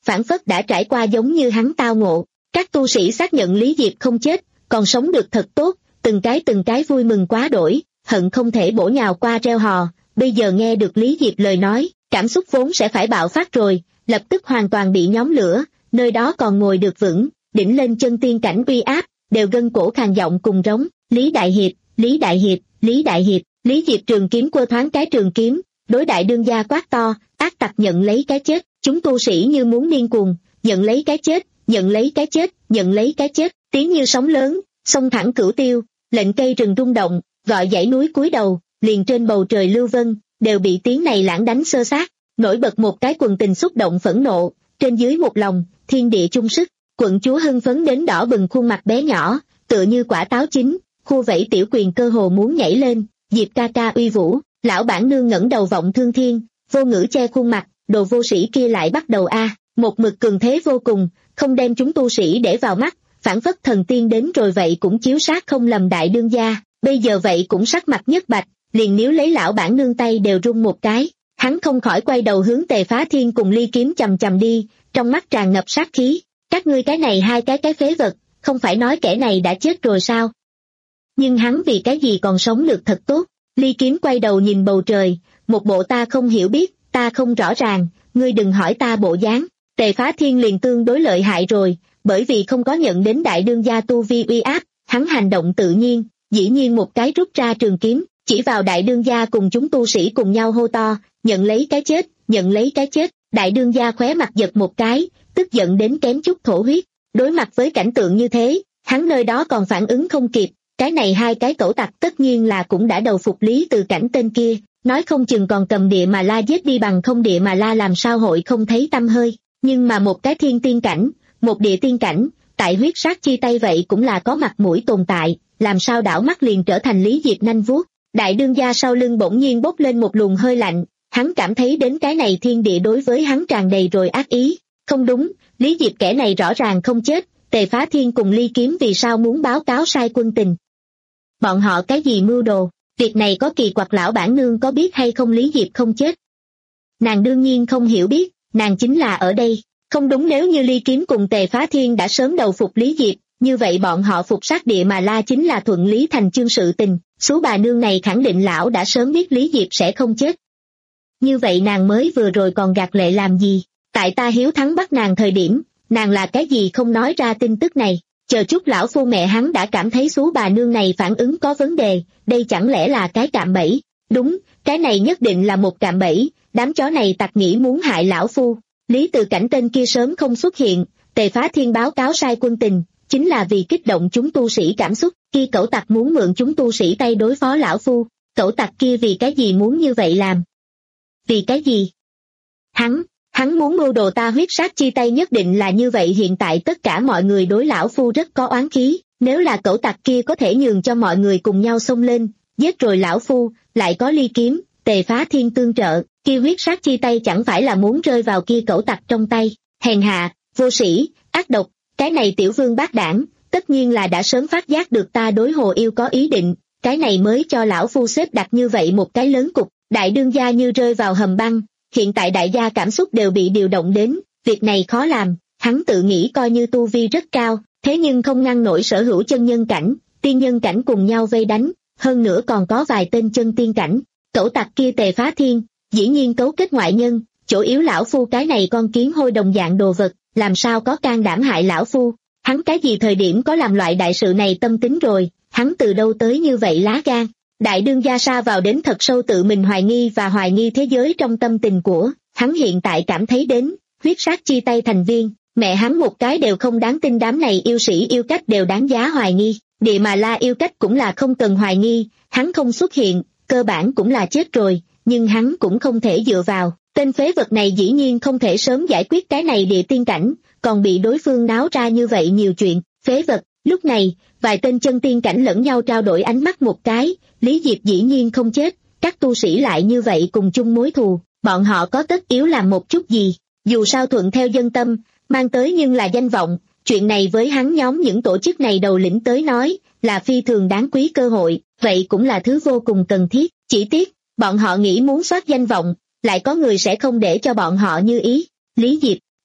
phảng phất đã trải qua giống như hắn tao ngộ. Các tu sĩ xác nhận Lý Diệp không chết, còn sống được thật tốt, từng cái từng cái vui mừng quá đổi, hận không thể bổ nhào qua reo hò. Bây giờ nghe được Lý Diệp lời nói, cảm xúc vốn sẽ phải bạo phát rồi, lập tức hoàn toàn bị nhóm lửa, nơi đó còn ngồi được vững, đỉnh lên chân tiên cảnh uy áp, đều gân cổ khàn giọng cùng rống, Lý Đại Hiệp, Lý Đại Hiệp, Lý Đại Hiệp. Lý Diệp trường kiếm quơ thoáng cái trường kiếm, đối đại đương gia quát to, ác tặc nhận lấy cái chết, chúng tu sĩ như muốn điên cuồng, nhận lấy cái chết, nhận lấy cái chết, nhận lấy cái chết, tiếng như sóng lớn, xông thẳng cửu tiêu, lệnh cây rừng rung động, gọi dãy núi cúi đầu, liền trên bầu trời lưu vân, đều bị tiếng này lãng đánh xơ xác, nổi bật một cái quần tình xúc động phẫn nộ, trên dưới một lòng, thiên địa chung sức, quận chúa hưng phấn đến đỏ bừng khuôn mặt bé nhỏ, tựa như quả táo chín, khu vẫy tiểu quyền cơ hồ muốn nhảy lên, Diệp ca ca uy vũ, lão bản nương ngẩng đầu vọng thương thiên, vô ngữ che khuôn mặt, đồ vô sĩ kia lại bắt đầu a, một mực cường thế vô cùng, không đem chúng tu sĩ để vào mắt, phản phất thần tiên đến rồi vậy cũng chiếu sát không lầm đại đương gia, bây giờ vậy cũng sắc mặt nhất bạch, liền níu lấy lão bản nương tay đều run một cái, hắn không khỏi quay đầu hướng Tề Phá Thiên cùng Ly Kiếm chầm chầm đi, trong mắt tràn ngập sát khí, các ngươi cái này hai cái cái phế vật, không phải nói kẻ này đã chết rồi sao? Nhưng hắn vì cái gì còn sống được thật tốt? Ly Kiếm quay đầu nhìn bầu trời, một bộ ta không hiểu biết, ta không rõ ràng, ngươi đừng hỏi ta bộ dáng. Tề Phá Thiên liền tương đối lợi hại rồi, bởi vì không có nhận đến đại đương gia tu vi uy áp, hắn hành động tự nhiên, dĩ nhiên một cái rút ra trường kiếm, chỉ vào đại đương gia cùng chúng tu sĩ cùng nhau hô to, nhận lấy cái chết, nhận lấy cái chết. Đại đương gia khóe mặt giật một cái, tức giận đến kém chút thổ huyết. Đối mặt với cảnh tượng như thế, hắn nơi đó còn phản ứng không kịp, cái này hai cái cẩu tặc tất nhiên là cũng đã đầu phục Lý Từ Cảnh tên kia, nói không chừng còn cầm địa mà la giết đi, bằng không địa mà la làm sao hội không thấy tăm hơi. Nhưng mà một cái thiên tiên cảnh, một địa tiên cảnh, tại huyết sát chi tay vậy cũng là có mặt mũi tồn tại, làm sao đảo mắt liền trở thành Lý Diệp nanh vuốt. Đại đương gia sau lưng bỗng nhiên bốc lên một luồng hơi lạnh, hắn cảm thấy đến cái này thiên địa đối với hắn tràn đầy rồi ác ý. Không đúng, Lý Diệp kẻ này rõ ràng không chết, Tề Phá Thiên cùng Ly Kiếm vì sao muốn báo cáo sai quân tình? Bọn họ cái gì mưu đồ? Việc này có kỳ quặc, lão bản nương có biết hay không Lý Diệp không chết? Nàng đương nhiên không hiểu biết, nàng chính là ở đây. Không đúng, nếu như Ly Kiếm cùng Tề Phá Thiên đã sớm đầu phục Lý Diệp, như vậy bọn họ phục sát địa mà la chính là thuận lý thành chương sự tình, số bà nương này khẳng định lão đã sớm biết Lý Diệp sẽ không chết. Như vậy nàng mới vừa rồi còn gạt lệ làm gì? Tại ta hiếu thắng bắt nàng thời điểm, nàng là cái gì không nói ra tin tức này? Chờ chút lão phu mẹ hắn đã cảm thấy số bà nương này phản ứng có vấn đề, đây chẳng lẽ là cái cạm bẫy? Đúng, cái này nhất định là một cạm bẫy, đám chó này tặc nghĩ muốn hại lão phu. Lý Từ Cảnh tên kia sớm không xuất hiện, Tề Phá Thiên báo cáo sai quân tình, chính là vì kích động chúng tu sĩ cảm xúc, kia cẩu tặc muốn mượn chúng tu sĩ tay đối phó lão phu, cẩu tặc kia vì cái gì muốn như vậy làm? Vì cái gì? Hắn, hắn muốn mưu đồ ta huyết sát chi tay, nhất định là như vậy. Hiện tại tất cả mọi người đối lão phu rất có oán khí, nếu là cẩu tặc kia có thể nhường cho mọi người cùng nhau xông lên, giết rồi lão phu, lại có Ly Kiếm, Tề Phá Thiên tương trợ, kia huyết sát chi tay chẳng phải là muốn rơi vào kia cẩu tặc trong tay. Hèn hạ, vô sĩ, ác độc, cái này tiểu vương bác đảng, tất nhiên là đã sớm phát giác được ta đối Hồ Yêu có ý định, cái này mới cho lão phu xếp đặt như vậy một cái lớn cục. Đại đương gia như rơi vào hầm băng, hiện tại đại gia cảm xúc đều bị điều động đến, việc này khó làm, hắn tự nghĩ coi như tu vi rất cao, thế nhưng không ngăn nổi sở hữu chân nhân cảnh, tiên nhân cảnh cùng nhau vây đánh, hơn nữa còn có vài tên chân tiên cảnh. Cẩu tặc kia Tề Phá Thiên, dĩ nhiên cấu kết ngoại nhân, chỗ yếu lão phu cái này con kiến hôi đồng dạng đồ vật, làm sao có can đảm hại lão phu? Hắn cái gì thời điểm có làm loại đại sự này tâm tính rồi, hắn từ đâu tới như vậy lá gan? Đại đương gia sa vào đến thật sâu, tự mình hoài nghi và hoài nghi thế giới trong tâm tình của hắn. Hiện tại cảm thấy đến huyết sát chi tay thành viên, mẹ hắn một cái đều không đáng tin, đám này yêu sĩ yêu cách đều đáng giá hoài nghi. Địa mà la yêu cách cũng là không cần hoài nghi, hắn không xuất hiện, cơ bản cũng là chết rồi, nhưng hắn cũng không thể dựa vào. Tên phế vật này dĩ nhiên không thể sớm giải quyết cái này địa tiên cảnh, còn bị đối phương náo ra như vậy nhiều chuyện, phế vật. Lúc này, vài tên chân tiên cảnh lẫn nhau trao đổi ánh mắt một cái, Lý Diệp dĩ nhiên không chết, các tu sĩ lại như vậy cùng chung mối thù, bọn họ có tất yếu làm một chút gì, dù sao thuận theo dân tâm, mang tới nhưng là danh vọng, chuyện này với hắn nhóm những tổ chức này đầu lĩnh tới nói, là phi thường đáng quý cơ hội, vậy cũng là thứ vô cùng cần thiết, chỉ tiếc, bọn họ nghĩ muốn soát danh vọng, lại có người sẽ không để cho bọn họ như ý. Lý Diệp,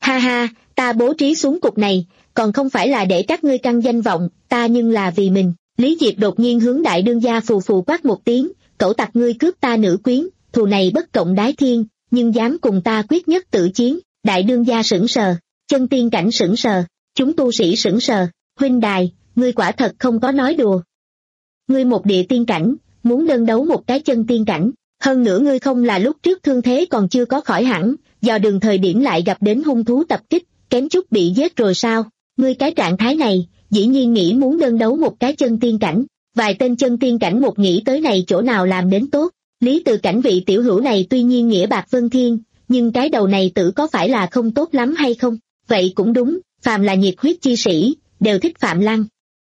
Ha ha, ta bố trí xuống cục này, còn không phải là để các ngươi căng danh vọng, ta nhưng là vì mình. Lý Diệp đột nhiên hướng đại đương gia phù phù quát một tiếng, cẩu tặc ngươi cướp ta nữ quyến, thù này bất cộng đái thiên, nhưng dám cùng ta quyết nhất tử chiến. Đại đương gia sững sờ, chân tiên cảnh sững sờ, chúng tu sĩ sững sờ, huynh đài, ngươi quả thật không có nói đùa. Ngươi một địa tiên cảnh, muốn đơn đấu một cái chân tiên cảnh, hơn nữa ngươi không là lúc trước thương thế còn chưa có khỏi hẳn, dò đường thời điểm lại gặp đến hung thú tập kích, kém chút bị giết rồi sao? Ngươi cái trạng thái này, dĩ nhiên nghĩ muốn đơn đấu một cái chân tiên cảnh, vài tên chân tiên cảnh một nghĩ tới này chỗ nào làm đến tốt. Lý Từ Cảnh vị tiểu hữu này tuy nhiên nghĩa bạc vân thiên, nhưng cái đầu này tử có phải là không tốt lắm hay không? Vậy cũng đúng, phàm là nhiệt huyết chi sĩ, đều thích Phạm Lăng.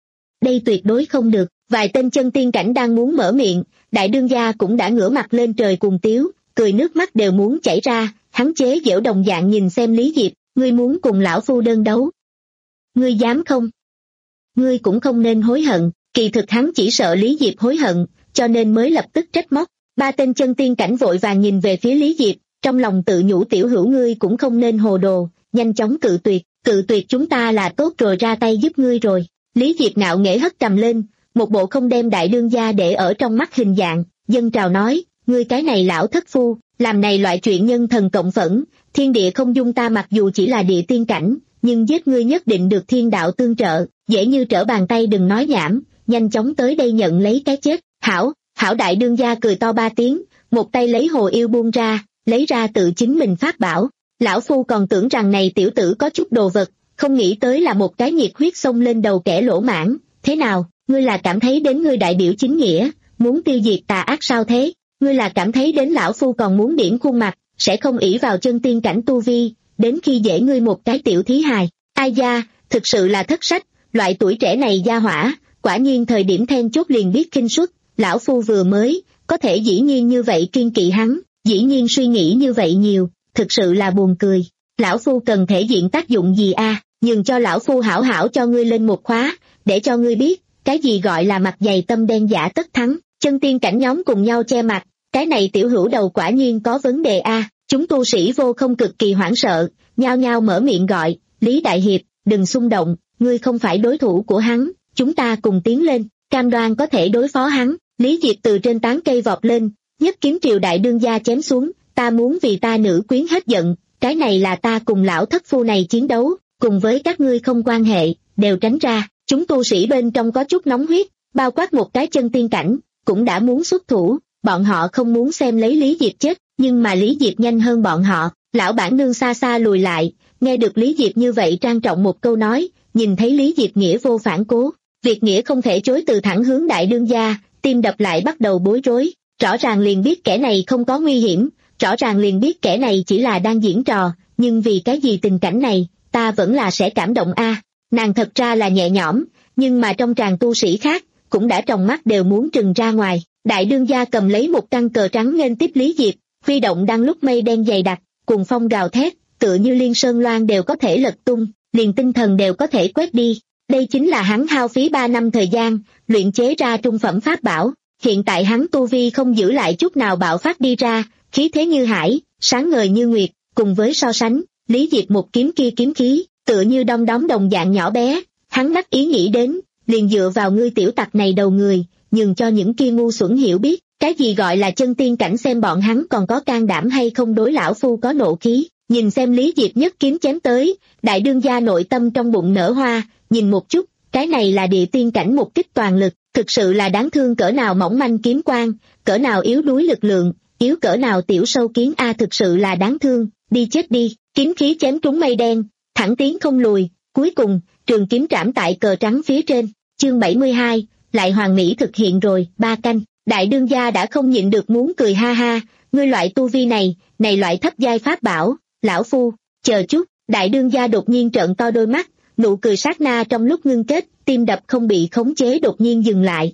Đây tuyệt đối không được, vài tên chân tiên cảnh đang muốn mở miệng, đại đương gia cũng đã ngửa mặt lên trời cùng tiếu, cười nước mắt đều muốn chảy ra, hắn chế giễu đồng dạng nhìn xem Lý Diệp, ngươi muốn cùng lão phu đơn đấu. Ngươi dám không? Ngươi cũng không nên hối hận, kỳ thực hắn chỉ sợ Lý Diệp hối hận, cho nên mới lập tức trách móc. Ba tên chân tiên cảnh vội vàng nhìn về phía Lý Diệp, trong lòng tự nhủ tiểu hữu ngươi cũng không nên hồ đồ, nhanh chóng cự tuyệt, cự tuyệt chúng ta là tốt rồi ra tay giúp ngươi rồi. Lý Diệp ngạo nghễ hất cầm lên, một bộ không đem đại đương gia để ở trong mắt hình dạng, dân trào nói, ngươi cái này lão thất phu, làm này loại chuyện nhân thần cộng phẫn, thiên địa không dung ta mặc dù chỉ là địa tiên cảnh, nhưng giết ngươi nhất định được thiên đạo tương trợ, dễ như trở bàn tay đừng nói nhảm, nhanh chóng tới đây nhận lấy cái chết. Hảo, hảo đại đương gia cười to ba tiếng, một tay lấy hồ yêu buông ra, lấy ra tự chính mình pháp bảo. Lão phu còn tưởng rằng này tiểu tử có chút đồ vật, không nghĩ tới là một cái nhiệt huyết xông lên đầu kẻ lỗ mãn. Thế nào, ngươi là cảm thấy đến ngươi đại biểu chính nghĩa, muốn tiêu diệt tà ác sao thế? Ngươi là cảm thấy đến lão phu còn muốn điểm khuôn mặt, sẽ không ỷ vào chân tiên cảnh tu vi, đến khi dễ ngươi một cái tiểu thí hài. Ai da, thực sự là thất sách, loại tuổi trẻ này gia hỏa, quả nhiên thời điểm then chốt liền biết khinh suất. Lão phu vừa mới, có thể dĩ nhiên như vậy kiên kỵ hắn, dĩ nhiên suy nghĩ như vậy nhiều, thực sự là buồn cười. Lão phu cần thể diện tác dụng gì a? À? Nhường cho lão phu hảo hảo cho ngươi lên một khóa, để cho ngươi biết, cái gì gọi là mặt dày tâm đen giả tất thắng. Chân tiên cảnh nhóm cùng nhau che mặt, cái này tiểu hữu đầu quả nhiên có vấn đề a. À? Chúng tu sĩ vô không cực kỳ hoảng sợ, nhao nhao mở miệng gọi, Lý Đại Hiệp, đừng xung động, ngươi không phải đối thủ của hắn, chúng ta cùng tiến lên, cam đoan có thể đối phó hắn. Lý Diệp từ trên tán cây vọt lên, nhất kiếm triều đại đương gia chém xuống, ta muốn vì ta nữ quyến hết giận, cái này là ta cùng lão thất phu này chiến đấu, cùng với các ngươi không quan hệ, đều tránh ra. Chúng tu sĩ bên trong có chút nóng huyết, bao quát một cái chân tiên cảnh, cũng đã muốn xuất thủ, bọn họ không muốn xem lấy Lý Diệp chết, nhưng mà Lý Diệp nhanh hơn bọn họ. Lão bản nương xa xa lùi lại, nghe được Lý Diệp như vậy trang trọng một câu nói, nhìn thấy Lý Diệp nghĩa vô phản cố, việc nghĩa không thể chối từ thẳng hướng đại đương gia, tim đập lại bắt đầu bối rối, rõ ràng liền biết kẻ này không có nguy hiểm, rõ ràng liền biết kẻ này chỉ là đang diễn trò, nhưng vì cái gì tình cảnh này, ta vẫn là sẽ cảm động a. À, nàng thật ra là nhẹ nhõm, nhưng mà trong tràng tu sĩ khác, cũng đã trong mắt đều muốn trừng ra ngoài. Đại đương gia cầm lấy một căn cờ trắng nghênh tiếp Lý Diệp, huy động đang lúc mây đen dày đặc, cùng phong gào thét, tựa như liên sơn loan đều có thể lật tung, liền tinh thần đều có thể quét đi. Đây chính là hắn hao phí ba năm thời gian, luyện chế ra trung phẩm pháp bảo, hiện tại hắn tu vi không giữ lại chút nào bạo phát đi ra, khí thế như hải, sáng ngời như nguyệt, cùng với so sánh, Lý Diệp một kiếm kia kiếm khí, tựa như đom đóm đồng dạng nhỏ bé, hắn đắc ý nghĩ đến, liền dựa vào ngươi tiểu tặc này đầu người, nhường cho những kia ngu xuẩn hiểu biết, cái gì gọi là chân tiên cảnh xem bọn hắn còn có can đảm hay không đối lão phu có nộ khí. Nhìn xem Lý Diệp nhất kiếm chém tới, đại đương gia nội tâm trong bụng nở hoa, nhìn một chút, cái này là địa tiên cảnh một kích toàn lực, thực sự là đáng thương cỡ nào mỏng manh kiếm quang, cỡ nào yếu đuối lực lượng, yếu cỡ nào tiểu sâu kiến a, thực sự là đáng thương, đi chết đi. Kiếm khí chém trúng mây đen, thẳng tiến không lùi, cuối cùng, trường kiếm trảm tại cờ trắng phía trên. Chương bảy mươi hai, lại hoàn mỹ thực hiện rồi, ba canh, đại đương gia đã không nhịn được muốn cười ha ha, ngươi loại tu vi này, này loại thấp giai pháp bảo, lão phu, chờ chút, đại đương gia đột nhiên trợn to đôi mắt, nụ cười sát na trong lúc ngưng kết, tim đập không bị khống chế đột nhiên dừng lại.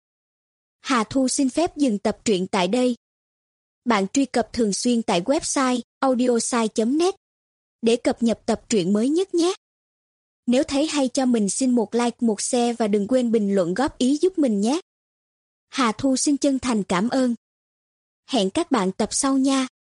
Hà Thu xin phép dừng tập truyện tại đây. Bạn truy cập thường xuyên tại website audiosai chấm net để cập nhật tập truyện mới nhất nhé. Nếu thấy hay cho mình xin một like, một share và đừng quên bình luận góp ý giúp mình nhé. Hà Thu xin chân thành cảm ơn. Hẹn các bạn tập sau nha.